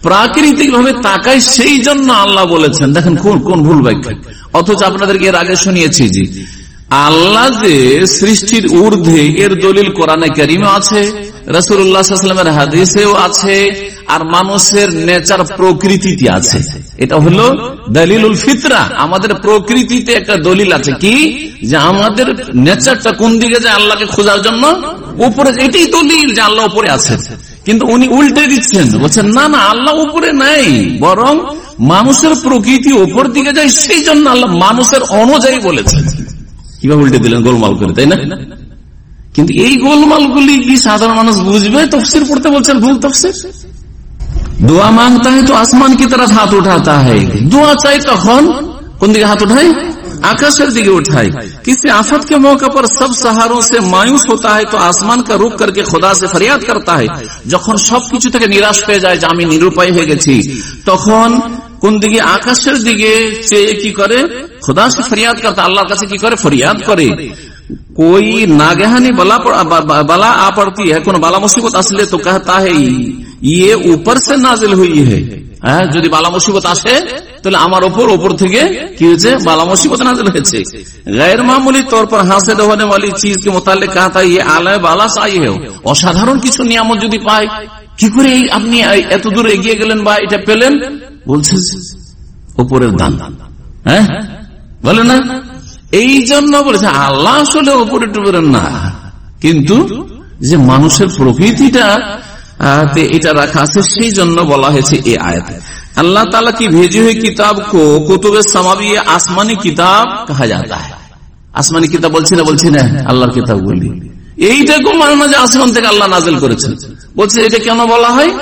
Speaker 5: প্রাকৃতিক ভাবে তাকায়, সেই জন্য আল্লাহ বলেছেন। দেখেন কোন কোন ভুল ব্যাখ্যা। অথচ আপনাদেরকে এর আগে শুনিয়েছি যে আল্লাহ যে সৃষ্টির ঊর্ধ্বে, এর দলিল কোরআনে কারিমে আছে, রাসূলুল্লাহ সাল্লাল্লাহু আলাইহি ওয়াসাল্লামের হাদিসেও আছে, আর মানুষের নেচার প্রকৃতিতে আছে। এটা হলো দলিলুল ফিতরা, আমাদের প্রকৃতিতে একটা দলিল আছে কি, যে আমাদের নেচারটা কোন দিকে যায়, আল্লাহকে খোঁজার জন্য উপরে। এটাই দলিল যে আল্লাহ উপরে আছে। কিন্তু উনি উল্টে দিচ্ছেন, বলছেন না না আল্লাহ উপরে নাই, বরং মানুষের প্রকৃতি উপর দিকে যায়, সেই জন্য আল্লাহ মানুষের অনুযায়ী বলেছেন। কিভাবে উল্টে দিলেন, গোলমাল করে, তাই না? কিন্তু এই গোলমাল গুলি কি সাধারণ মানুষ বুঝবে? তফসির পড়তে বলছেন ভুল তফসির। দোয়া মাংতা হয় তো আসমান কি तरफ হাত উঠাতা হয়, দোয়া চাই তখন কোন দিকে হাত উঠায়? आकाशर दिखे उठाए। किसी आफत के मौके पर सब सहारों से मायूस होता है तो आसमान का रुख करके खुदा से फरियाद करता है। যখন সবকিছু থেকে নিরাশ পেয়ে যায় যে আমি নিরুপায় হয়ে গেছি, তখন কোন দিকে? আকাশের দিকে চেয়ে কি করে? खुदा से फरियाद करता, আল্লাহর কাছে কি করে? ফরিয়াদ করে। कोई नागहानी बला बला आ पड़ती है, कोई बाला मुसीबत असले तो कहता है ये ऊपर से नाजिल हुई है। হ্যাঁ, যদি বালা মুসিবত আসে তাহলে আমার উপর উপর থেকে কি হয়েছে? বালা মুসিবত নাজিল হয়েছে। গैर मामूली तौर पर हासिल होने वाली चीज के मुताल्लिक कहा था ये आलम बाला साई है। অসাধারণ কিছু নিয়ামত যদি পায়, কি করে আপনি এত দূর এগিয়ে গেলেন বা এটা পেলেন? বলছে উপরের দান। হ্যাঁ, বলে না? এই জন্য বলেছে আল্লাহ আসলে উপরে টুপরে না, কিন্তু যে মানুষের প্রকৃতিটা এটা রাখা আছে, সেই জন্য বলা হয়েছে এই আয়াতে। अल्लाह ताला की भेजी हुई किताब को कुतुबे समावी आसमानी किताब कहा जाता है। आसमानी किताब বলছি না বলছি না আল্লাহর কিতাব বলি, এইটাকে মানে না যে আসমান থেকে আল্লাহ নাযিল করেছেন। বলছে এটা কেন বলা হয়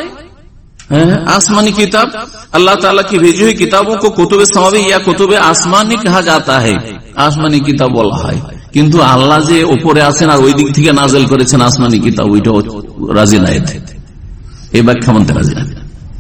Speaker 5: आसमानी किताब? अल्लाह ताला की भेजी हुई किताबों को कुतुबे समावी या कुतुबे आसमानी कहा जाता है। আসমানি কিতাব বলা হয়, কিন্তু আল্লাহ যে উপরে আছেন আর ওই দিক থেকে নাযিল করেছেন আসমানি কিতাব, ওইটা রাজি না। এই ব্যাখ্যা মানতে রাজি না।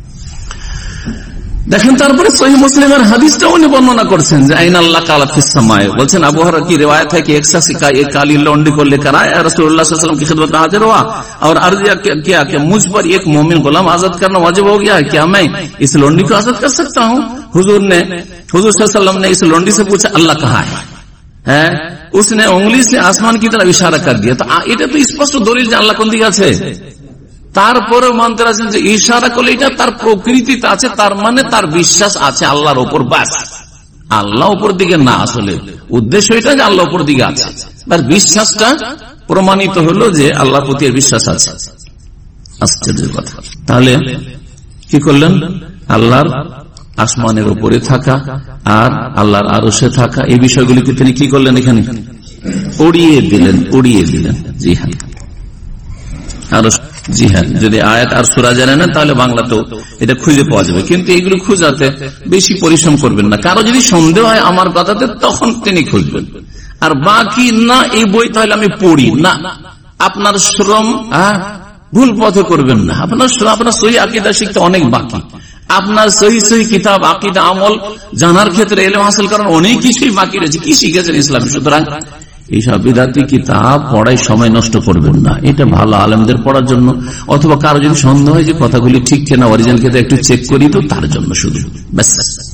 Speaker 5: দেখেন তারপরে সহিহ মুসলিমের হাদিসটা উনি বর্ণনা করছেন যে আইন আল্লাহ কালা ফিস সামায়ে। বলছেন আবু হুরায়রা की रिवायत है कि एक शख्स का एक काली लौंडी को लेकर आया, रसूलुल्लाह सल्लल्लाहु अलैहि वसल्लम की खिदमत में हाजिर हुआ और अर्ज किया कि मुझ पर एक मोमिन गुलाम आजाद करना वाजिब हो गया है, क्या मैं इस लौंडी को आजाद कर सकता हूँ? हुजूर ने हुजूर सल्लल्लाहु अलैहि वसल्लम ने इस लौंडी से पूछा अल्लाह कहाँ है? है उसने उंगली से आसमान की तरफ इशारा कर दिया। तो এটা তো স্পষ্ট দলিল যে আল্লাহ কোন দিকে আছে। তারপরে মানতে আছেন যে ইশারা করলে এটা তার প্রকৃতিতে আছে, তার মানে তার বিশ্বাস আছে আল্লাহর উপর। বাস, আল্লাহ উপর দিকে না, আসলে উদ্দেশ্য এটা যে আল্লাহ উপর দিকে আছে, তার বিশ্বাসটা প্রমাণিত হলো যে আল্লাহর প্রতি বিশ্বাস আছে। আশ্চর্যের কথা। তাহলে কি করলেন? আল্লাহর আসমানের উপরে থাকা আর আল্লাহর আরশে থাকা, এই বিষয়গুলিকে তিনি কি করলেন? এখানে উড়িয়ে দিলেন, উড়িয়ে দিলেন। জি হ্যাঁ, আরশ। জি হ্যাঁ, যদি আয়াত আর সূরা জানেন না তাহলে বাংলাতেও এটা খুঁজে পাওয়া যাবে, কিন্তু এগুলো খুঁজাতে বেশি পরিশ্রম করবেন না। কারো যদি সন্দেহ হয় আমার কথাতে, তখন তিনি খুঁজবেন। আর বাকি না, এই বই তাহলে আমি পড়ি না, আপনার শ্রম ভুল পথে করবেন না। আপনার আপনার সহি আকীদা শিখতে অনেক বাকি, আপনার সহি সহি কিতাব আকীদা আমল জানার ক্ষেত্রে, ইলম হাসিল করার অনেক কিছুই বাকি রয়েছে। কি শিখেছেন ইসলামে? সুতরাং এইসব বিদাতি কিতাব পড়ায় সময় নষ্ট করবেন না। এটা ভালো আলেমদের পড়ার জন্য, অথবা কারো যদি সন্দেহ হয় যে কথাগুলি ঠিক কিনা, অরিজিনাল কিতাব একটু চেক করি, তো তার জন্য শুধু। ব্যাস।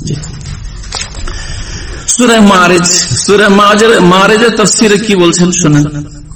Speaker 5: সূরা মারিজ, সূরা মারিজের তাফসীরে কি বলছেন শুনেন।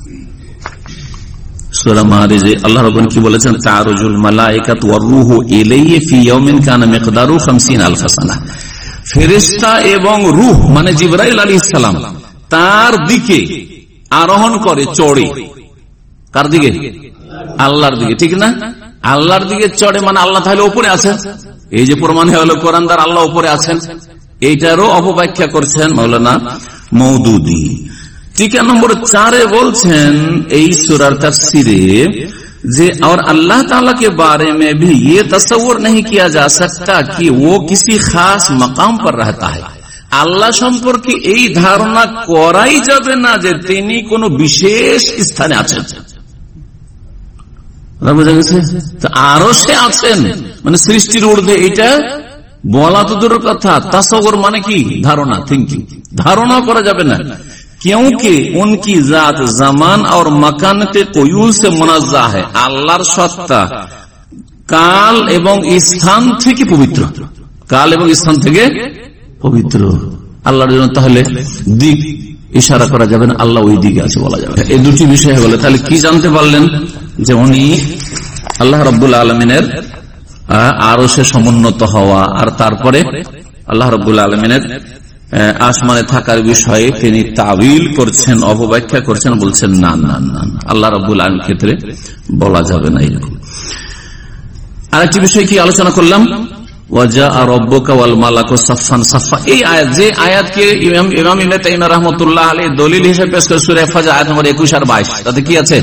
Speaker 5: সূরা মারিজে আল্লাহ রাব্বুল কি বলেছেন? তারুজুল মালায়েকাতু ওয়ার রূহু ইলাইহি ফি ইয়াউমিন কানা মিকদারু খামসিনা আলফ সানা। ফেরেশতা এবং রূহ মানে জিবরাইল আলাইহিস সালাম তার দিকে আরোহণ করে, চড়ে। কার দিকে? আল্লাহর দিকে, ঠিক না? আল্লাহর দিকে চড়ে মানে আল্লাহ তাহলে উপরে আছেন। এই যে প্রমাণ হলো কোরআন দ্বারা আল্লাহ উপরে আছেন, এইটারও অপব্যাখ্যা করছেন মৌলানা মওদুদি। টিকা নম্বর চারে বলছেন এই সূরার তাফসীরে যে और अल्लाह ताला के बारे में भी ये तस्वुर नहीं किया जा सकता कि वो किसी खास मकाम पर रहता है। আল্লাহ সম্পর্কে এই ধারণা করাই যাবে না যে তিনি কোন বিশেষ স্থানে আছেন। বোঝা গেছে? আরো সে আছেন মানে সৃষ্টির ঊর্ধ্বে, এটা বলা তো দূরের কথা। তাসাউর মানে কি? ধারণা, থিঙ্কিং। ধারণা করা যাবে না, क्योंकि उनकी जात जमान और मकान के कोयूल से मुनज़्ज़ा है। আল্লাহর সত্তা কাল এবং স্থান থেকে পবিত্র, কাল এবং স্থান থেকে পবিত্র আল্লাহর জন্য। তাহলে দিক ইশারা করা যাবে না, আল্লাহ ওই দিকে আছে বলা যাবে। এই দুটি বিষয় বলে তাহলে কি জানতে পারলেন? যে উনি আল্লাহ রাব্বুল আলামিনের আরশে সমুন্নত হওয়া, আর তারপরে আল্লাহ রাব্বুল আলামিনের আসমানে থাকার বিষয়ে তিনি তাবিল করছেন, অপব্যাখ্যা করছেন, বলছেন না না না আল্লাহ রাব্বুল আলামিনের ক্ষেত্রে বলা যাবে না এরকম। আরেকটি বিষয় কি আলোচনা করলাম, ওয়াজা রাব্বুকা ওয়াল মালাকু সাফফান সাফফা। এই আয়াত, যে আয়াতকে ইমাম ইমাম ইবনে তাইমিয়া রাহমাতুল্লাহ আলাইহি দলিল হিসেবে পেশ করে সূরা ফাজর আয়াত নম্বর একুশ আর বাইশ, তাতে কি আছে?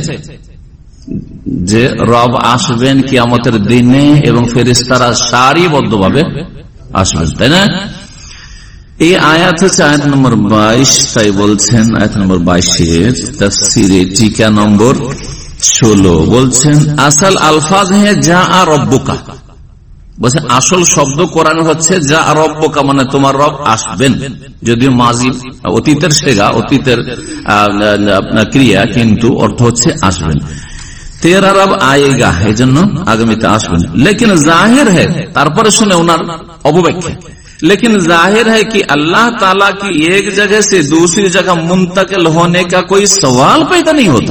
Speaker 5: যে রব আসবেন কিয়ামতের দিনে এবং ফেরেশতারা সারিবদ্ধভাবে আসবেন, তাই না? এই আয়াত হচ্ছে আয়াত নম্বর বাইশ। তাই বলছেন আয়াত নম্বর বাইশের তাফসীরে টিকা নম্বর ষোলো বলছেন আসল আলফাজ হে যা রব্বুকা, বলছেন আসল শব্দ কোরআন হচ্ছে যা রব্বুকা, মানে তোমার রব আসবেন। যদিও মাজি অতীতের সেগা, অতীতের ক্রিয়া, কিন্তু অর্থ হচ্ছে আসবেন। তেরা রব আয়েগা, এই জন্য আগামীতে আসবেন। লেকিন জাহির है, তারপরে শুনে ওনার অপব্যাখ্যা, लेकिन जाहिर है कि अल्लाह ताला की एक जगह से दूसरी जगह मुंतकिल होने का कोई सवाल पैदा नहीं होता।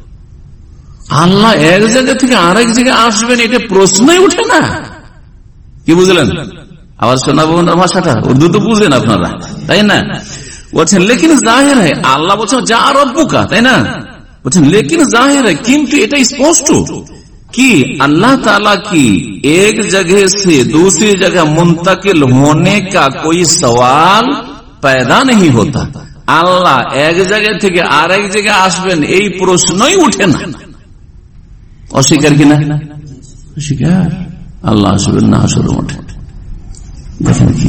Speaker 5: আল্লাহ এক জায়গা থেকে আরেক জায়গায় আসবেন এটা প্রশ্নই উঠে না। কি বুঝলেন? আবার শোনাবো না ভাষাটা, উর্দু তো বুঝলেন আপনারা, তাই না? বলছেন লেকিন জাহির है, আল্লাহ বলছেন যা রব্বুকা, তাই না? বলছেন লেকিন জাহির है, কিন্তু এটা স্পষ্ট कि अल्लाह ताला की एक जगह से दूसरी जगह मुंतकिल होने का कोई सवाल पैदा नहीं होता। আল্লাহ এক জায়গা থেকে আরেক জায়গায় আসবেন এই প্রশ্নই উঠে না। অস্বীকার কিনা? অস্বীকার। আল্লাহ আসবেন না, আসলে ওঠে। দেখেন কি,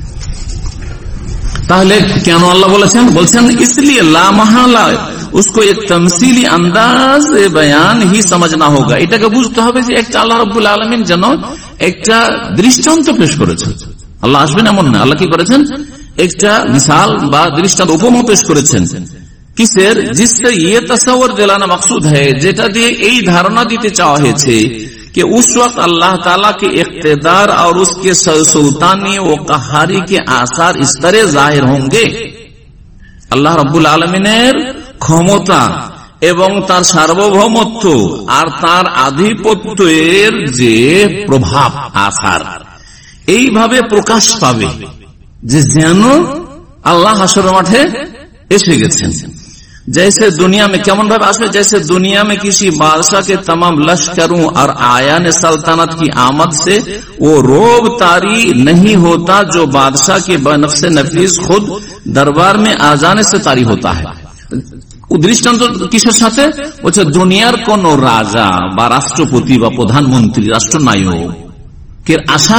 Speaker 5: তাহলে কেন আল্লাহ বলেছেন? বলছেন इसलिए ला महला उसको एक तमसीली अंदाज बयान ही समझना होगा। এটাকে বুঝতে হবে যে একটা আল্লাহ রাব্বুল আলামিন যেন একটা দৃষ্টান্ত পেশ করেছেন। আল্লাহ আসবেন এমন না, আল্লাহ কি করেছেন? একটা মিসাল বা দৃষ্টান্ত, উপমা পেশ করেছেন। কিসের? जिससे ये तस्वर दिलाना मकसूद है, যেটা দিয়ে এই ধারণা দিতে চাওয়া হয়েছে कि उस वक्त अल्लाह ताला के इख्तिदार और उसके सुल्तानी व कहारी के आसार इस तरह जाहिर होंगे। আল্লাহ রাব্বুল আলামিনের ক্ষমতা এবং তার সার্বভৌমত্ব আর তার আধিপত্যের যে প্রভাব, আসার এইভাবে প্রকাশ পাবে যে যেন আল্লাহ হাসরের মাঠে এসে গেছেন। जैसे दुनिया में केमन भाव आसবে, जैसे दुनिया में किसी बादशाह के तमाम लश्करों और आयान सल्तनत की आमद से वो रोब तारी नहीं होता जो बादशाह के बनफ्से नफीस खुद दरबार में आ जाने से तारी होता है। দৃষ্টান্ত কিসের সাথে? বলছে দুনিয়ার কোন রাজা বা রাষ্ট্রপতি বা প্রধানমন্ত্রী, রাষ্ট্রনায়কের আসা,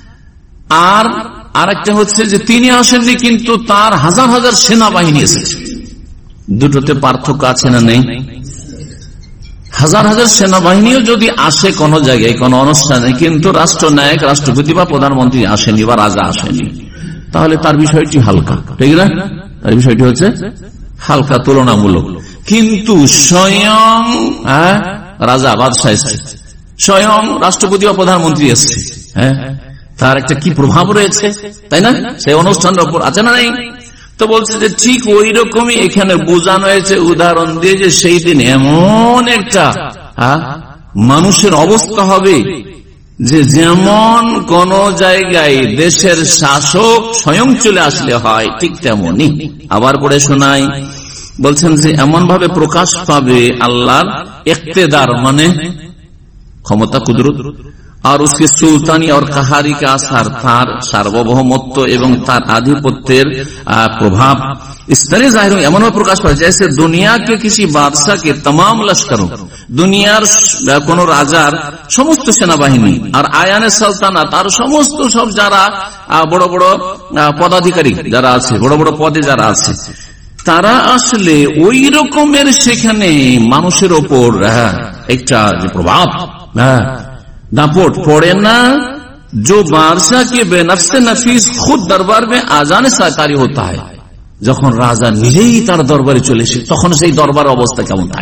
Speaker 5: আর আরেকটা হচ্ছে যে তিনি আসেননি কিন্তু তার হাজার হাজার সেনাবাহিনী এসেছে। দুটোতে পার্থক্য আছে না নেই? হাজার হাজার সেনাবাহিনীও যদি আসে কোন জায়গায় কোন অনুষ্ঠানে, কিন্তু রাষ্ট্রনায়ক, রাষ্ট্রপতি বা প্রধানমন্ত্রী আসেনি বা রাজা আসেনি, তাহলে তার বিষয়টি হালকা, ঠিক না? তার বিষয়টি হচ্ছে হালকা, তুলনামূলক। কিন্তু স্বয়ং রাজা বাদশাহ এসছে, স্বয়ং রাষ্ট্রপতি বা প্রধানমন্ত্রী এসছে, হ্যাঁ, তার একটা কি প্রভাব রয়েছে, তাই না? সেই অনুষ্ঠানের উপর আছে না নেই? তো বলছে যে ঠিক ওই রকমই এখানে বোঝানো হয়েছে উদাহরণ দিয়ে যে সেই দিন এমন একটা মানুষের অবস্থা হবে যে যেমন কোন জায়গায় দেশের শাসক স্বয়ং চলে আসলে হয় ঠিক তেমনই। আবার পড়ে শোনাই, বলছেন যে এমন ভাবে প্রকাশ পাবে আল্লাহর ইক্তেদার মানে ক্ষমতা, কুদরত, আর उसके সুলতানি और কাহারি का आसार, তার সার্বভৌমত্ব এবং তার আধিপত্যের প্রভাব इस तरह जाहिर हो, এমন প্রকাশ পায় जैसे दुनिया के किसी बादशाह के तमाम लश्करों, দুনিয়ার কোন রাজার সমস্ত সেনাবাহিনী আর আয়ানে সালতানাত আর সমস্ত সব যারা বড় বড় পদাধিকারী যারা আছে, বড় বড় পদে যারা আছে, তারা আসলে ওই রকমের সেখানে মানুষের ওপর একটা যে প্রভাব, হ্যাঁ, दापोट पड़े ना जो बादशाह के बेनफ्से नफीस खुद दरबार में आजाने सहकारी होता है। যখন রাজা নিজেই তার দরবারে চলে এসে তখন সেই দরবার অবস্থা কেমন থাকে,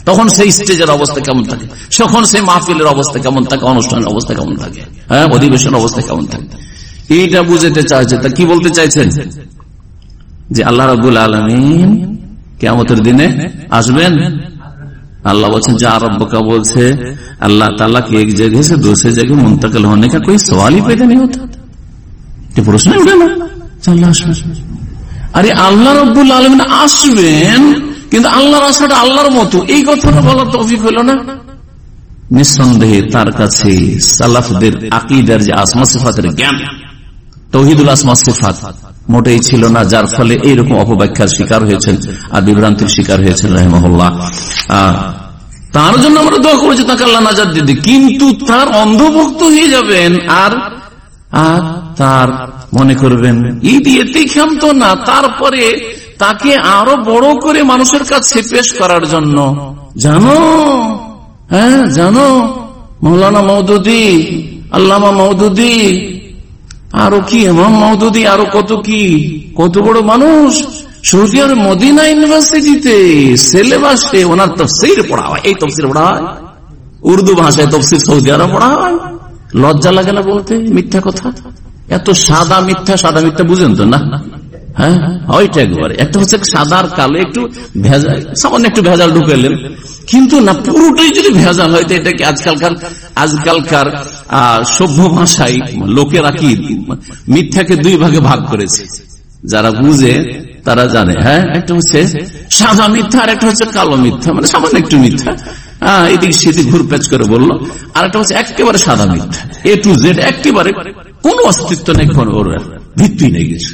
Speaker 5: তখন সেই স্টেজের অবস্থা কেমন থাকে, তখন সেই মাহফিলের অবস্থা কেমন থাকে, অনুষ্ঠানের অবস্থা কেমন থাকে, হ্যাঁ, অধিবেশন অবস্থা কেমন থাকে, এইটা বুঝতে চাইছে। তা কি বলতে চাইছেন? যে আল্লাহ রাব্বুল আলামিন কিয়ামতের দিনে আসবেন। अल्लाह बोलते जा रब्बका बोलते अल्लाह ताला की एक जगह से दूसरे जगह मुंतकिल होने का कोई सवाल ही पैदा नहीं होता। ये प्रश्न उठे ना, अल्लाह अरे আল্লাহ রাব্বুল আলামিন আসবেন, কিন্তু আল্লাহর আসাটা আল্লাহর মতো, এই কথাটা বলার তৌফিক হলো না। নিঃসন্দেহে তার কাছে সালাফদের আকীদার যে আসমা সিফাতের জ্ঞান, তাওহীদুল আসমা সিফাত মোটেই ছিল না, যার ফলে এইরকম অপব্যাখ্যার শিকার হয়েছেন আর বিভ্রান্তির শিকার হয়েছেন রাহিমাহুল্লাহ। তার জন্য আমরা দোয়া করেছি তাকে আল্লাহ নাজাত দিতে, কিন্তু তার অন্ধভক্ত হয়ে যাবেন আর আর তার মনে করবেন এই দিয়েতেই ক্ষান্ত না, তারপরে তাকে আরো বড় করে মানুষের কাছে পেশ করার জন্য, জানো হ্যাঁ জানো মৌলানা মওদুদী, আল্লামা মওদুদী, আরো কি ইমাম মওদুদী, আরো কত কি কত বড় মানুষ, সৌদি আরব মদিনা ইউনিভার্সিটিতে সিলেবাসে ওনার তাফসীর পড়া হয়, এই তাফসীর পড়া হয়, উর্দু ভাষায় তাফসীর সৌদি আরব পড়া হয়। লজ্জা লাগে না বলতে মিথ্যা কথা? এত সাদা মিথ্যা, সাদা মিথ্যা বুঝেন তো না? হ্যাঁ, ওইটা একবারে একটা হচ্ছে সাদার কালো, একটু ভেজাল, সামান্য একটু ভেজাল ঢুকালেন, কিন্তু না পুরোটাই যদি ভেজাল হয়, এটাকে আজকালকার আজকালকার সভ্য ভাষায় লোকেরা কি মিথ্যাকে দুই ভাগে ভাগ করেছে, যারা বুঝে তারা জানে। হ্যাঁ, একটা হচ্ছে সাদা মিথ্যা আর একটা হচ্ছে কালো মিথ্যা, মানে সামান্য একটু মিথ্যা, হ্যাঁ এদিক সেদিক ঘুরপ্যাচ করে বললো, আর একটা হচ্ছে একেবারে সাদা মিথ্যা, এ টু জেড, একেবারে কোনো অস্তিত্ব নেই, ভিত্তি নেই কিছু।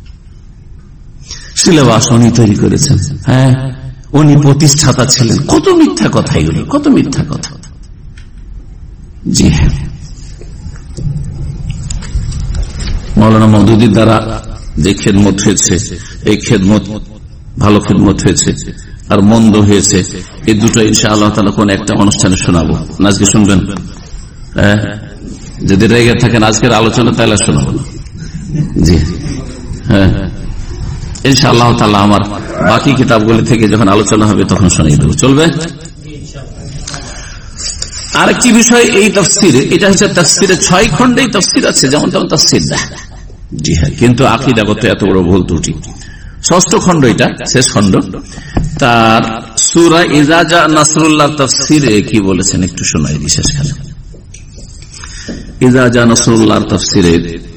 Speaker 5: সিলেবাস উনি তৈরি করেছেন, হ্যাঁ উনি প্রতিষ্ঠাতা ছিলেন, কত মিথ্যা কথা এগুলো, কত মিথ্যা কথা। জি হ্যাঁ, মওলানা মওদুদীর দ্বারা যে খেদমত হয়েছে, এই খেদমত ভালো খেদমত হয়েছে আর মন্দ হয়েছে, এই দুটো ইনশাআল্লাহ তাআলা কোন একটা অনুষ্ঠানে শোনাবো। আজকে শুনবেন? হ্যাঁ, যদি রেগে থাকেন আজকের আলোচনা তাহলে শোনাবো। জি হ্যাঁ, ইনশাআল্লাহ তাআলা আমার বাকি কিতাবগুলি থেকে যখন আলোচনা হবে তখন শুনিয়ে দেবো, চলবে? আরেকটি বিষয়, এই তাফসীরে, এটা হচ্ছে তাফসীরে ছয় খণ্ডে তাফসীর আছে, যেমন তেমন তাফসীর না। জি হ্যাঁ, কিন্তু আকীদাগত এত বড় ভুল ত্রুটি। ষষ্ঠ খণ্ড, এটা শেষ খণ্ড, তার সূরা ইজা জা নাসরুল্লাহ তাফসীরে কি বলেছেন একটু শোনাই দিই। শেষখানে ইজা জা নাসরুল্লাহ তাফসীরে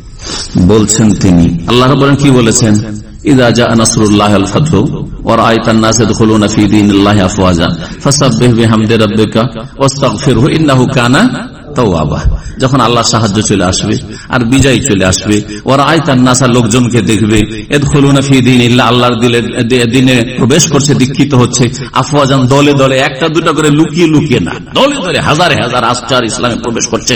Speaker 5: বলছেন তিনি, আল্লাহ বলেন কি বলেছেন, ইজা জা নাসরুল্লাহ আল ফাতহু ওয়া রাআইতান নাস ইয়াদখুলুনা ফি দীনিল্লাহি আফওয়াজা ফাসাব্বিহ বিহামদি রাব্বিকা ওয়াস্তাগফিরহু ইন্নাহু কানা তাওয়াবা। যখন আল্লাহ সাহায্য চলে আসবে আর বিজয় চলে আসবে, ওয়া রাআইতান নাস, লোকজনকে দেখবে, ইয়াদখুলুনা ফি দীনিল্লাহ, আল্লাহর দ্বীনে প্রবেশ করছে, দীক্ষিত হচ্ছে, আফওয়াজান, দলে দলে, একটা দুটো করে লুকিয়ে লুকিয়ে না, দলে দলে হাজারে হাজার আসচার ইসলামে প্রবেশ করছে।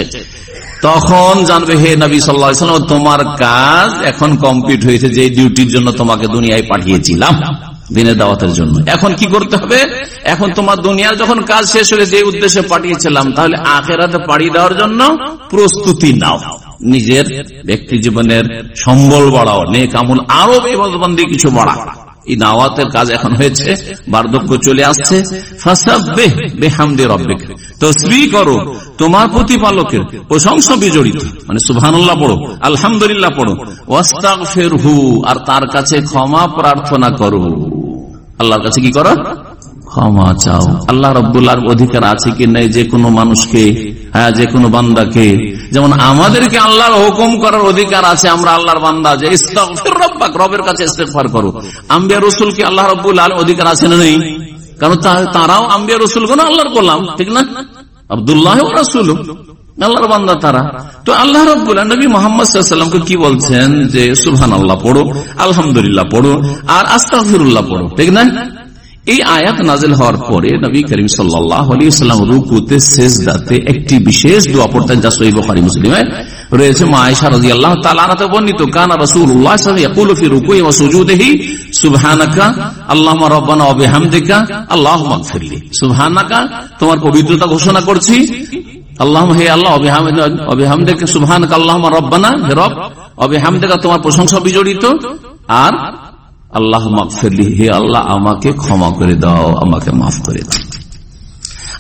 Speaker 5: তখন জানবে হে নবী সাল্লাল্লাহু আলাইহি ওয়াসাল্লাম, তোমার কাজ এখন কমপ্লিট হয়েছে, যে ডিউটির জন্য তোমাকে দুনিয়ায় পাঠিয়েছিলাম দ্বীনের দাওয়াতের জন্য। এখন কি করতে হবে? এখন তোমার দুনিয়ার যখন কাজ শেষ হয়ে যে উদ্দেশ্যে পাঠিয়েছিলাম, তাহলে আখিরাতে পাড়ি দেওয়ার জন্য প্রস্তুতি নাও, নিজের ব্যক্তি জীবনের সম্বল বাড়াও, নেক আমল আরো ইবাদতবন্দি কিছু বাড়াও। এই দাওয়াতের কাজ এখন হয়েছে, বার্ধক্য চলে আসছে, ফাসাব্বিহ বিহামদি রাব্বিক, তাসবিহ করো তোমার প্রতিপালকের প্রশংসা বিজড়িত, মানে সুবহানাল্লাহ পড়ো, আলহামদুলিল্লাহ পড়ো, ওয়াস্তাগফিরহু, আর তার কাছে ক্ষমা প্রার্থনা করো। আল্লাহর কাছে কি করো? ক্ষমা চাও। আল্লাহ রাব্বুল আলামিন অধিকার আছে কি নাই যে কোনো মানুষকে, হ্যাঁ যে কোনো বান্দাকে, যেমন আমাদেরকে আল্লাহর হুকুম করার অধিকার আছে, আমরা আল্লাহর বান্দা, যে ইস্তাগফির রাব্বাক, রবের কাছে ইস্তিগফার করো। আম্বিয়া রাসূলকে আল্লাহ রাব্বুল আলামিন অধিকার আছে না নেই? কারণ তারাও আম্বিয়া রাসূলগণ আল্লাহর গোলাম, ঠিক না? আব্দুল্লাহ ওয়া রাসূলু, আল্লাহর বান্দা তারা। তো আল্লাহ রাব্বুল আলামিন নবী মুহাম্মদ সাল্লাল্লাহু আলাইহি ওয়াসাল্লামকে কি বলছেন, যে সুবহানাল্লাহ পড়ো, আলহামদুলিল্লাহ পড়ো, আর আস্তাগফিরুল্লাহ পড়ো, ঠিক না? এই আয়াত নাযিল হওয়ার পরে নবী করিম সাল্লাল্লাহু আলাইহি ওয়াসাল্লাম রুকুতে সিজদাতে একটি বিশেষ দোয়া পড়তেন, যা সহিহ বুখারী মুসলিমে রয়েছে। মা আয়েশা রাদিয়াল্লাহু তাআলা আনহা বর্ণিত, কানা রাসূলুল্লাহ সাল্লাল্লাহু আলাইহি ওয়াসাল্লাম ইয়াকুলু ফি রুকুই ওয়া সুজুদিহি সুবহানাকা আল্লাহুম্মা রাব্বানা ওয়া বিহামদিকা আল্লাহুম্মা ইগফিরলি। সুবহানাকা, তোমার পবিত্রতা ঘোষণা করছি, আল্লাহুম্মা, হে আল্লাহ, ওয়া বিহামদিকা, সুবহানাকা আল্লাহুম্মা রাব্বানা, হে রব, ওয়া বিহামদিকা, তোমার প্রশংসা বিজড়িত, আর আল্লাহুম্মা ইগফিরলি, হে আল্লাহ আমাকে ক্ষমা করে দাও, আমাকে মাফ করে দাও।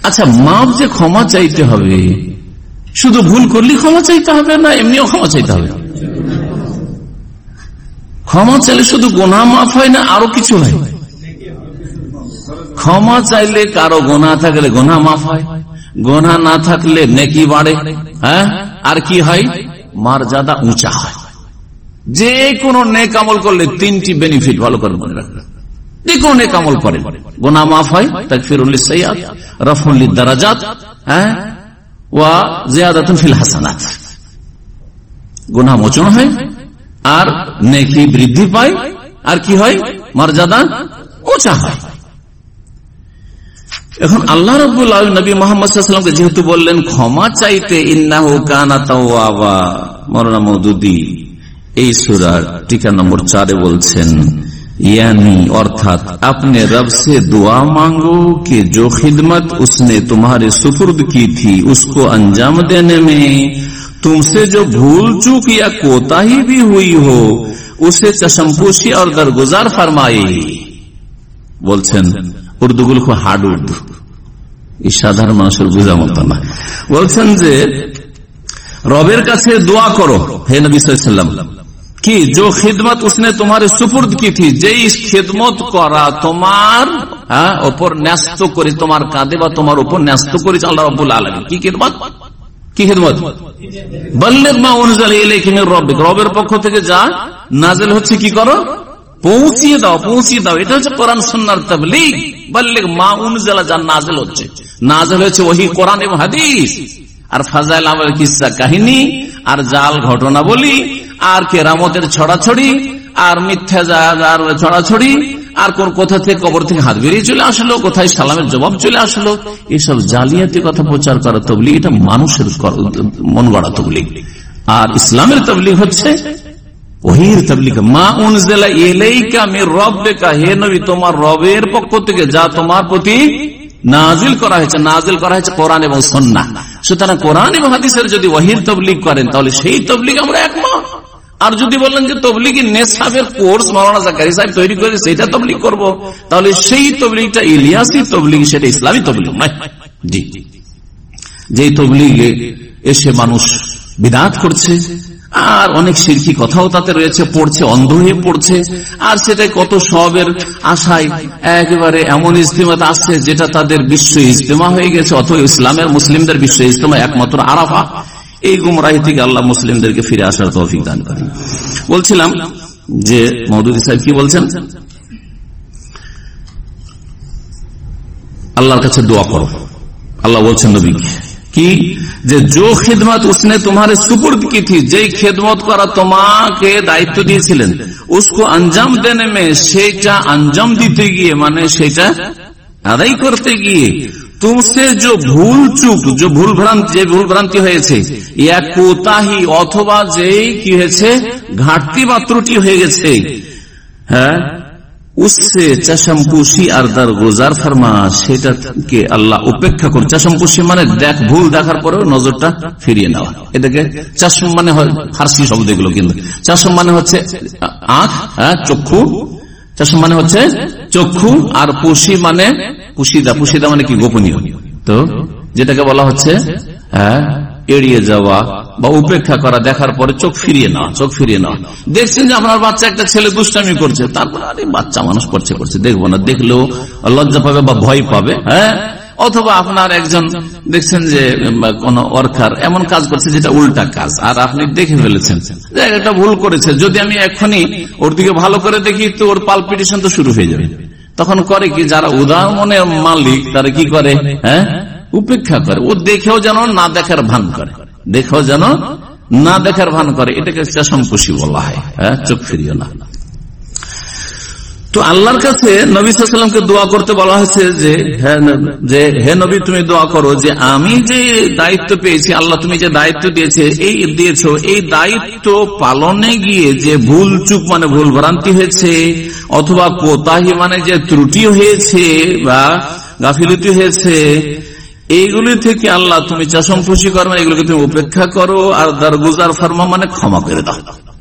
Speaker 5: আচ্ছা, মাপ যে ক্ষমা চাইতে হবে, শুধু ভুল করলে ক্ষমা চাইতে হবে না এমনিও ক্ষমা চাইতে হবে? ক্ষমা চাইলে শুধু গুনাহ মাফ হয় না, আরো কিছু হয়। ক্ষমা চাইলে কারো গুনাহ থাকলে গুনাহ মাফ হয়, গুনাহ না থাকলে নেকি বাড়ে। হ্যাঁ, আর কি হয়? মর্যাদা উঁচা হয়। যে কোনো নেক আমল করলে তিনটি বেনিফিট ভালো করে মনে রাখবেন। যে কোনো নেক আমল করেন, গুনাহ মাফ হয়, তাকফিরুল লিসাইয়্যাত, রাফউল লিদারাজাত, হ্যাঁ, ওয়া জিয়াদাতুন ফিল হাসানাত। গুনাহ মোচন হয় আর নেকি বৃদ্ধি পায়, আর কি হয়? মর্যাদা উঁচা হয়। এখন আল্লাহ রাব্বুল আলামিন নবী মুহাম্মদ সাল্লাল্লাহু আলাইহি ওয়াসাল্লামকে যেহেতু বললেন ক্ষমা চাইতে, ইন্নাহু কানা তাওয়াবা, মওলানা মওদুদী এই সূরার টিকা নম্বর চারে বলছেন, यानी अर्थात अपने रब से दुआ मांगो कि जो खिदमत उसने तुम्हारे सुपुर्द की थी उसको अंजाम देने में तुमसे जो भूल चूक या कोताही भी हुई हो उसे चशमपोशी और दरगुजार फरमाए। বলছেন উর্দুগুলো খুব হার্ড উর্দু, এই সাধারণ মানুষের বোঝা মতো না। বলছেন যে রবের কাছে দোয়া করো হে নবী সাল্লাল্লাহু আলাইহি ওয়াসাল্লাম কি जो खिदमत उसने तुम्हारे सुपुर्द की थी, যেই খিদমত করা তোমার উপর ন্যস্ত করে, তোমার কাঁধে বা তোমার উপর ন্যস্ত করেছে আল্লাহ রাব্বুল আলামিন। কি খিদমত? কি খিদমত? বাল্লিগ মা উনজিলা ইলাইকা মির রাব্বিক, রবের পক্ষ থেকে যা নাযিল হচ্ছে কি করো? পৌঁছিয়ে দাও, পৌঁছিয়ে দাও। এটা হচ্ছে কোরআন সুন্নাহর তাবলীগ। বাল্লিগ মা উনজিলা, যা নাযিল হচ্ছে, নাযিল হচ্ছে ওহী, কোরআন এবং হাদিস, আর ফাজাইল আমল, কিসসা কাহিনী, আর জাল ঘটনা বলি, আর কেরামতের ছড়াছড়ি, আর মিথ্যা ছড়াছড়ি, আর কোন কোথা থেকে কবর থেকে হাত বেরিয়ে চলে আসলো, কোথায় সালামের জবাব চলে আসলো, এসব জালিয়াতি কথা প্রচার করা তাবলীগ। এটা মানুষের মন গড়া তাবলীগ। আর ইসলামের তাবলীগ হচ্ছে ওহীর তাবলীগ। মা উনজিলা ইলাইকা মির রাব্বিকা, হে নবী তোমার রবের পক্ষ থেকে যা তোমার প্রতি নাজিল করা হয়েছে, নাজিল করা হয়েছে কোরআন এবং সুন্নাহ। সুতরাং কোরআন এবং হাদিসের যদি ওহীর তাবলীগ করেন তাহলে সেই তাবলীগ আমরা একমত। আর যদি বলেন যে তবলিগি নেশাবের কোর্স মাওলানা জাকারিয়া সাহেব তৈরি করে সেটা তবলিগ করব, তাহলে সেই তবলিগটা ইলিয়াসি তবলিগ, সেটা ইসলামী তবলিগ নয়। জি, যে তবলিগে এসে মানুষ বিদআত করছে আর অনেক শিরকি কথাও তাতে রয়েছে, পড়ছে, অন্ধ হয়ে পড়ছে, আর সেটা কত সওয়াবের আশায় একেবারে এমন ইজতিমাত আসছে যেটা তাদের বিশ্ব ইজতিমা হয়ে গেছে, অথবা ইসলামের মুসলিমদের বিশ্ব ইজতিমা একমাত্র আরাফা। এই গুমরাহি থেকে আল্লাহ মুসলিমদেরকে ফিরে আসার তৌফিক দান করেন। বলছিলাম যে মওদুদী সাহেব কি বলছেন, আল্লাহর কাছে দোয়া করো। আল্লাহ বলছেন নবীকে কি, যে जो खिदमत उसने तुम्हारे सुपुर्द की थी, যেই খেদমত করা তোমাকে দায়িত্ব দিয়েছিলেন, उसको अंजाम देने में, সেটা अंजाम দিতে গিয়ে, মানে সেটা আদায় করতে গিয়ে, तुमसे जो भूल चूक, जो भूल भ्रांति, যে ভুল ভ্রান্তি হয়েছে, ইয়া কোতাহি, অথবা যেই কি হয়েছে ঘাটতি বা ত্রুটি হয়ে গেছে, হ্যাঁ, उससे চশমপুশি আর দরগুজার ফরমা, সেটাকে আল্লাহ উপেক্ষা করে। চশমপুশি মানে দেখ, ভুল দেখার পরেও নজরটা ফিরিয়ে নেওয়া। এটাকে চশম মানে ফার্সি শব্দ এগুলো, কিন্তু চশম মানে হচ্ছে আঁখ, হ্যাঁ, চক্ষু। চশম মানে হচ্ছে চক্ষু, আর পুশি মানে পুশিদা, পুশিদা মানে কি গোপনীয়। তো যেটাকে বলা হচ্ছে হ্যাঁ এড়িয়ে যাওয়া বা উপেক্ষা করা, দেখার পরে চোখ ফিরিয়ে নেওয়া, চোখ ফিরিয়ে নেওয়া। দেখছেন যে আপনার বাচ্চা একটা ছেলে দুষ্টামি করছে, তারপর আরে বাচ্চা মানুষ করছে করছে দেখবো না, দেখলেও লজ্জা পাবে বা ভয় পাবে, হ্যাঁ। অথবা আপনার একজন দেখছেন যে কোন ওয়ার্কার এমন কাজ করছে যেটা উল্টা কাজ, আর আপনি দেখে ফেলেছেন যে এটা ভুল করেছে, যদি আমি এখনই ওর দিকে ভালো করে দেখি তো ওর পালপিটেশন তো শুরু হয়ে যাবে। তখন করে কি, যারা উদার মনের মালিক তারা কি করে, হ্যাঁ, উপেক্ষা করে। ও দেখেও যেন না দেখার ভান করে, দেখেও যেন না দেখার ভান করে। এটাকে চশমপুশি বলা হয়, হ্যাঁ, চোখ ফিরিয়ে না। তো আল্লাহর কাছে নবী সাল্লাল্লাহু আলাইহি ওয়াসাল্লামকে দোয়া করতে বলা হয়েছে যে যে হে নবী তুমি দোয়া করো যে আমি যে দায়িত্ব পেয়েছি, আল্লাহ তুমি যে দায়িত্ব দিয়েছে, এই দিয়েছো, এই দায়িত্ব পালনে গিয়ে যে ভুল চুক মানে ভুল ভ্রান্তি হয়েছে, অথবা কোতাহি মানে যে ত্রুটি হয়েছে বা গাফিলতি হয়েছে, এইগুলি থেকে আল্লাহ তুমি চশমপুশি করো, এগুলোকে তুমি উপেক্ষা করো, আর দরগুজার ফরমা মানে ক্ষমা করে দাও।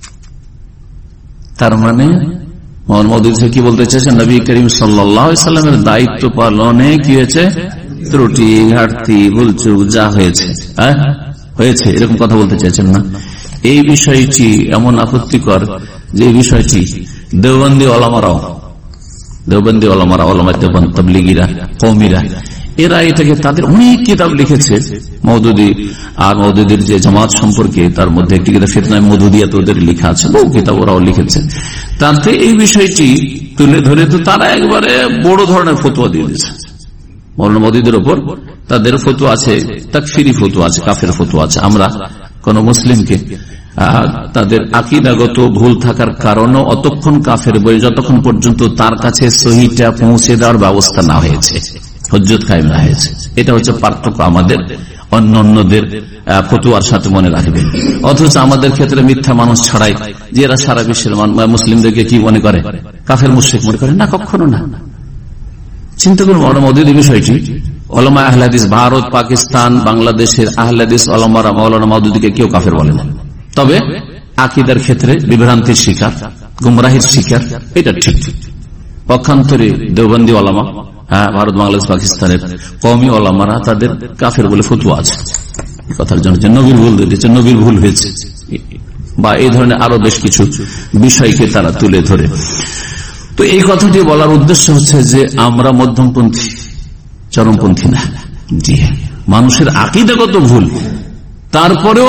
Speaker 5: তার মানে মোহাম্মদ কি বলতে চাইছেন, নবী করিম সাল্লাল্লাহু আলাইহি ওয়াসাল্লামের দায়িত্ব পালনে কি হয়েছে, ত্রুটি ঘাটতি ভুলচুক যা হয়েছে হ্যাঁ হয়েছে এরকম কথা বলতে চাইছেন না। এই বিষয়টি এমন আপত্তিকর যে এই বিষয়টি দেওবন্দি ওলামারাও দেওবন্দি ওলামারা ওলামা দেওবন্দ তাবলিগীরা কওমিরা এরা এটাকে তাদের অনেক কিতাব লিখেছে মওদুদি আর মওদুদির যে জামাত সম্পর্কে তার মধ্যে একটি কিতাব ফিতনায়ে মওদুদিয়া ওদের লেখা আছে, বহু কিতাব ওরাও লিখেছে। তাতে এই বিষয়টি তুলে ধরে তো তারা একবারে বড় ধরনের ফতোয়া দিয়ে দিয়েছে মওলানা মওদুদির উপর। তাদের ফতোয়া আছে তাকফিরি ফতোয়া আছে, কাফের ফতোয়া আছে। আমরা কোন মুসলিমকে তাদের আকীদাগত ভুল থাকার কারণে অতক্ষণ কাফের বলে যতক্ষণ পর্যন্ত তার কাছে সহিটা পৌঁছে দেওয়ার ব্যবস্থা না হয়েছে, হুজ্জত কায়েম না হয়েছে। এটা হচ্ছে পার্থক্য আমাদের অন্য অন্যদের ফতোয়ার সাথে, মনে রাখবেন। অথচ আমাদের ক্ষেত্রে মিথ্যা মানুষ ছাড়াই যে এরা সারা বিশ্বের মুসলিমদেরকে কি মনে করে, কাফের মুশরিক মনে করে না, কখনো না। চিন্তা করুন মওলানা মওদুদি বিষয়টি। ওলামা আহলে হাদিস ভারত, পাকিস্তান, বাংলাদেশের আহলে হাদিস ওলামারা মওলানা মওদুদিকে কেউ কাফের বলে না, তবে আকীদার ক্ষেত্রে বিভ্রান্তির শিকার, গুমরাহির শিকার, এটা ঠিক। পক্ষান্তরে দেওবন্দি ওলামা, হ্যাঁ ভারত, বাংলাদেশ, পাকিস্তানের কওমি ওলামারা তাদের কাফের বলে ফতোয়া আছে। এই কথার জন্য যে নবীর ভুল হয়েছে, নবীর ভুল হয়েছে বা এই ধরনের আরো বেশ কিছু বিষয়কে তারা তুলে ধরে। তো এই কথাটি বলার উদ্দেশ্য হচ্ছে যে আমরা মধ্যমপন্থী, চরমপন্থী না। জি, মানুষের আকীদাগত ভুল, তারপরেও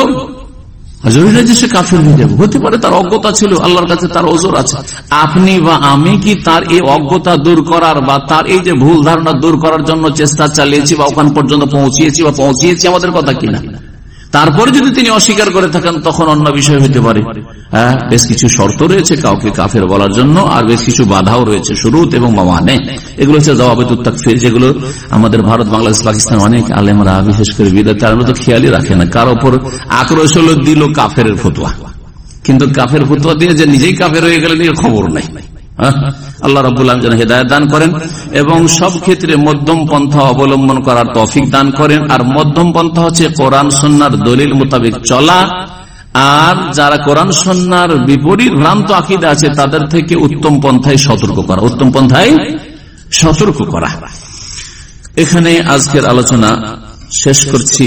Speaker 5: সে কাফের হয়ে যাবে, হতে পারে তার অজ্ঞতা ছিল, আল্লাহর কাছে তার ওজর আছে। আপনি বা আমি কি তার এই অজ্ঞতা দূর করার বা তার এই যে ভুল ধারণা দূর করার জন্য চেষ্টা চালিয়েছি বা ওখান পর্যন্ত পৌঁছিয়েছি বা পৌঁছিয়েছি আমাদের কথা কিনা? তারপরে যদি তিনি অস্বীকার করে থাকেন তখন অন্য বিষয় হতে পারে। হ্যাঁ, বেশ কিছু শর্ত রয়েছে কাউকে কাফের বলার জন্য, আর বেশ কিছু বাধাও রয়েছে, শুরুত এবং মাওয়ানে। এগুলো হচ্ছে যাওয়াবিতুত তাকফীর, যেগুলো আমাদের ভারত, বাংলাদেশ, পাকিস্তান অনেক আলেমরা, বিশেষ করে বিদাত তারা তো খেয়ালই রাখে না, কার ওপর আক্রোশ হলো দিল কাফের ফতোয়া, কিন্তু কাফের ফতোয়া দিয়ে যে নিজেই কাফের হয়ে গেলেন এর খবর নাই। আল্লাহ রাব্বুল আলামিন যেন হেদায়েত দান করেন এবং সব ক্ষেত্রে মধ্যম পন্থা অবলম্বন করার তৌফিক দান করেন। আর মধ্যম পন্থা হচ্ছে কোরআন সুন্নাহর দলিল মোতাবেক চলা, আর যারা কোরআন সুন্নাহর বিপরীত ভ্রান্ত আকীদা আছে তাদের থেকে উত্তম পন্থায় সতর্ক করা, উত্তম পন্থায় সতর্ক করা। এখানে আজকের আলোচনা শেষ করছি।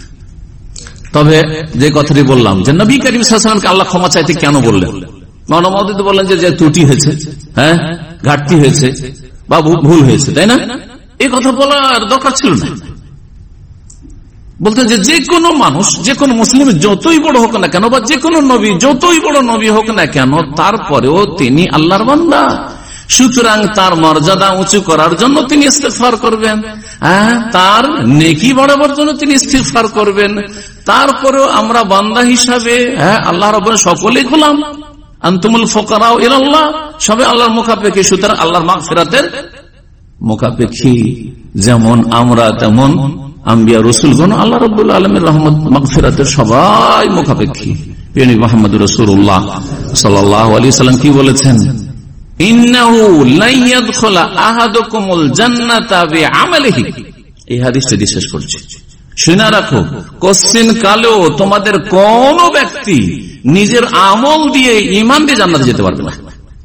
Speaker 5: তবে যে কথাটি বললাম যে নবী করিম সাল্লাল্লাহু আলাইহি ওয়াসাল্লামকে আল্লাহ ক্ষমা চাইতে কেন বললেন, মওলানা মওদুদি বললেন যে ত্রুটি হয়েছে, হ্যাঁ ঘাটতি হয়েছে বা ভুল হয়েছে, তাই না? এই কথা বলার দরকার ছিল না। বলতে যে যে কোনো মানুষ, যে কোনো মুসলিম যতই বড় হোক না কেন, বা যে কোনো নবী যতই বড় নবী হোক না কেন, তারপরেও তিনি আল্লাহর বান্দা, সুতরাং তার মর্যাদা উঁচু করার জন্য তিনি ইস্তিগফার করবেন, হ্যাঁ তার নেকি বাড়াবার জন্য তিনি ইস্তিগফার করবেন। তারপরেও আমরা বান্দা হিসাবে, হ্যাঁ আল্লাহ রাব্বুল সকলেই গোলাম, আনতুমুল ফুকারা ইলাল্লাহ, সবে আল্লাহর মুখাপেক্ষী, সুতরাং আল্লাহর মাগফিরাতের মুখাপেক্ষী। যেমন আমরা তেমন আম্বিয়া রাসূলগণ আল্লাহ রাব্বুল আলামিনের রহমত মাগফিরাতের সবাই মুখাপেক্ষী। নবী মুহাম্মদ রাসূলুল্লাহ সাল্লাল্লাহু আলাইহি ওয়াসাল্লাম কি বলেছেন? ইন্নাহু লা ইয়াদখুলু আহাদুকুমুল জান্নাতা বিআমালিহি। এই হাদিসটি দিয়ে শেষ করছি। শুনে রাখো, কোশ্চিন কালেও তোমাদের কোন ব্যক্তি নিজের আমল দিয়ে, ঈমান দিয়ে জান্নাতে যেতে পারবে না।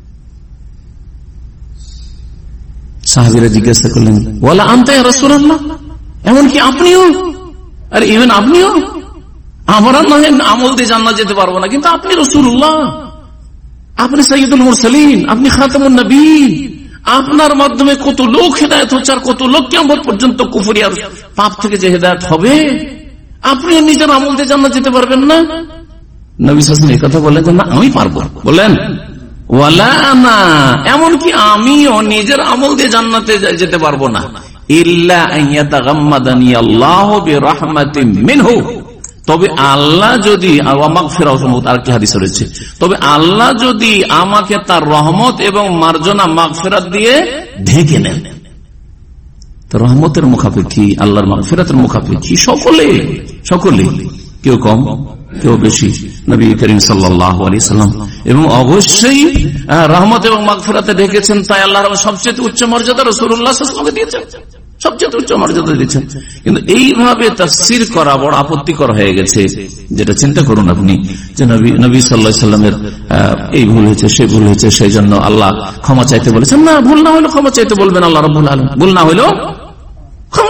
Speaker 5: সাহাবীরা জিজ্ঞাসা করলেন, ওয়ালা আনতা ইয়া রাসূলুল্লাহ, এমনকি আপনিও? আরে ইভেন আপনিও? আমরা নয় আমল দিয়ে জান্নাত যেতে পারবো না, কিন্তু আপনি রাসূলুল্লাহ, আপনি সাইয়্যিদুল মুরসালিন, আপনি খাতামুন নবীন, আপনার মাধ্যমে কত লোক হেদায়েত হচ্ছে, আর কত লোক কিয়ামত পর্যন্ত কুফরি আর পাপ থেকে যে হেদায়েত হবে, আপনি নিজের আমল দিয়ে জান্নাত যেতে পারবেন না? নবী সাল্লাল্লাহু আলাইহি ওয়াসাল্লাম এই কথা বললেন যে না, আমি পারবো। বলেন ওয়ালা না, এমনকি আমিও নিজের আমল দিয়ে জান্নাতে যেতে পারবো না, ইল্লা আন ইয়াতাগাম্মাদানি আল্লাহু বিরাহমাতিন মিনহু, তবে আল্লাহ যদি, আরেকটি হাদিস রয়েছে, তবে আল্লাহ যদি আমাকে তার রহমত এবং মার্জনা মাগফিরাত দিয়ে ঢেকে নেন। তো রহমতের মুখাপেক্ষী, আল্লাহর মাগফিরাতের মুখাপেক্ষী সকলে, সকলে, কেউ কম কেউ বেশি, নবী করিম সাল্লাল্লাহু আলাইহি সাল্লাম। এবং অবশ্যই রহমত এবং মাগফিরাতে ঢেকেছেন, তাই আল্লাহর সবচেয়ে উচ্চ মর্যাদা রাসূলুল্লাহ সাল্লাল্লাহু আলাইহি ওয়াসাল্লামকে দিয়েছেন, সবচেয়ে উচ্চ মর্যাদা দিয়েছেন। কিন্তু এইভাবে তাফসীর করা বড় আপত্তিকর হয়ে গেছে। যেটা চিন্তা করুন আপনি, যে নবী নবী সাল্লাল্লাহু আলাইহি সাল্লামের এই ভুল হয়েছে, সে ভুল হয়েছে, সেই জন্য আল্লাহ ক্ষমা চাইতে বলেছেন। না, ভুল না হলেও ক্ষমা চাইতে বলবেন আল্লাহ রাব্বুল আলামিন, ভুল না হলেও ক্ষমা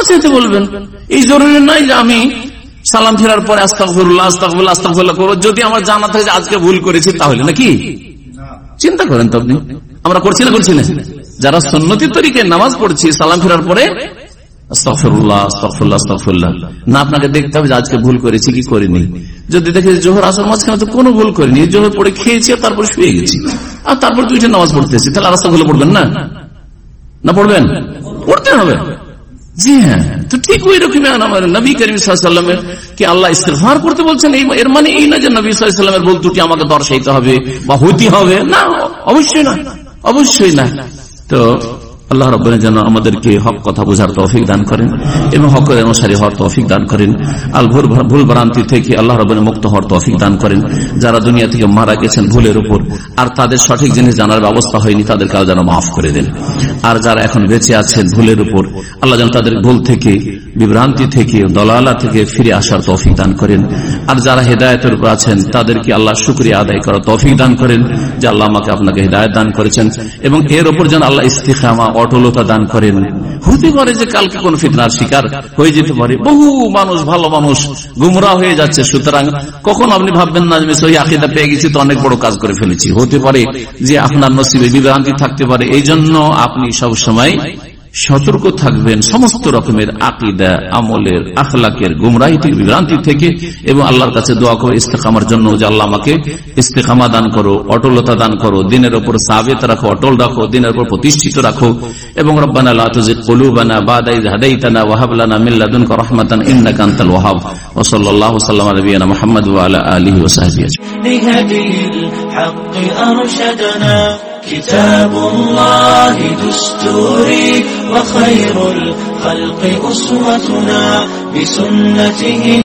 Speaker 5: ক্ষমা চাইতে বলবেন। এই জরুরি নয় যে আমি সালাম ফেরার পরে আস্তাগফিরুল্লাহ আস্তাগফিরুল্লাহ আস্তাগফিরুল্লাহ করব, যদি আমার জানা থাকে যে আজকে ভুল করেছি তাহলে নাকি। চিন্তা করেন তো আপনি, আমরা করছি না করছি না? যারা সুন্নতি তরিকায় নামাজ পড়ছি সালাম ফেরার পরে আস্তাগফিরুল্লাহ আস্তাগফিরুল্লাহ আস্তাগফিরুল্লাহ না, আপনাকে দেখতে হবে যে আজকে ভুল করেছি কি করিনি। যদি দেখে জোহর আসর মাঝখানে তো কোনো ভুল করিনি, জোহর পড়ে খেয়েছি আর তারপর শুয়ে গেছি, আর তারপর দুইটা নামাজ পড়তেছি, তাহলে আর আস্তাগফিরুল্লাহ পড়বেন না? না পড়বেন? পড়তে হবে। জি হ্যাঁ, তো ঠিক ওই রকমই নবী করিম সাল্লাল্লাহু আলাইহি ওয়াসাল্লামের কি আল্লাহ ইস্তিগফার করতে বলছেন, এর মানে এই না যে নবী সাল্লাল্লাহু আলাইহি ওয়াসাল্লামের ভুল ত্রুটি আমাকে দর্শাইতে হবে বা হইতে হবে, না, অবশ্যই না, অবশ্যই না। তো আল্লাহ রাব্বুল যেন আমাদেরকে হক কথা বোঝার তৌফিক দান করেন এবং হকের অনুসারী হওয়ার তৌফিক দান করেন, আল ভুল ভ্রান্তি থেকে আল্লাহ রাব্বুল মুক্ত হওয়ার তৌফিক দান করেন। যারা দুনিয়া থেকে মারা গেছেন ভুলের উপর আর তাদের সঠিক জিনিস জানার ব্যবস্থা হয়নি, তাদেরকে যেন মাফ করে দেন। আর যারা এখন বেঁচে আছেন ভুলের উপর, আল্লাহ যেন তাদের ভুল থেকে, বিভ্রান্তি থেকে, দলালা থেকে ফিরে আসার তৌফিক দান করেন। আর যারা হেদায়েতের উপর আছেন তাদেরকে আল্লাহ শুকরিয়া আদায় করার তৌফিক দান করেন যে আল্লাহ আমাকে আপনাকে হেদায়েত দান করেছেন, এবং এর উপর যেন আল্লাহ ইস্তিকামা অটলতা দান করেন। হতে পারে যে কালকে কোন ফিতনার শিকার হয়ে যেতে পারে, বহু মানুষ, ভালো মানুষ গুমরাহ হয়ে যাচ্ছে। সুতরাং কখন আপনি ভাববেন না যে সহি আকীদা পেয়ে গেছি তো অনেক বড় কাজ করে ফেলেছি। হতে পারে যে আপনার নসিবে বিভ্রান্তি থাকতে পারে। এই জন্য আপনি সব সময় সতর্ক থাকবেন সমস্ত রকমের আকীদা, আমলের, আখলাকের গুমরাহি থেকে, বিভ্রান্তি থেকে, এবং আল্লাহর কাছে দোয়া করো ইস্তেকামার জন্য যে আল্লাহ আমাকে ইস্তেকামা দান করো, অটলতা দান করো, দিনের উপর সাবিত রাখো, অটল রাখো, দিনের উপর প্রতিষ্ঠিত রাখো। এবং রব্বানা লা তুযিগ কুলুবানা বাদা ইয হাদাইতানা ওয়া হাব লানা মিন লাদুনকা রাহমাতান ইন্নাকা আনতাল ওয়াহ্হাব। ওয়া সাল্লাল্লাহু সাল্লাম আলা নাবিয়িনা মুহাম্মদ ওয়া আলা আলিহি ওয়া সাহবিহি আজমাইন।
Speaker 3: كتاب الله دستوري وخير الخلق أسوتنا بسنته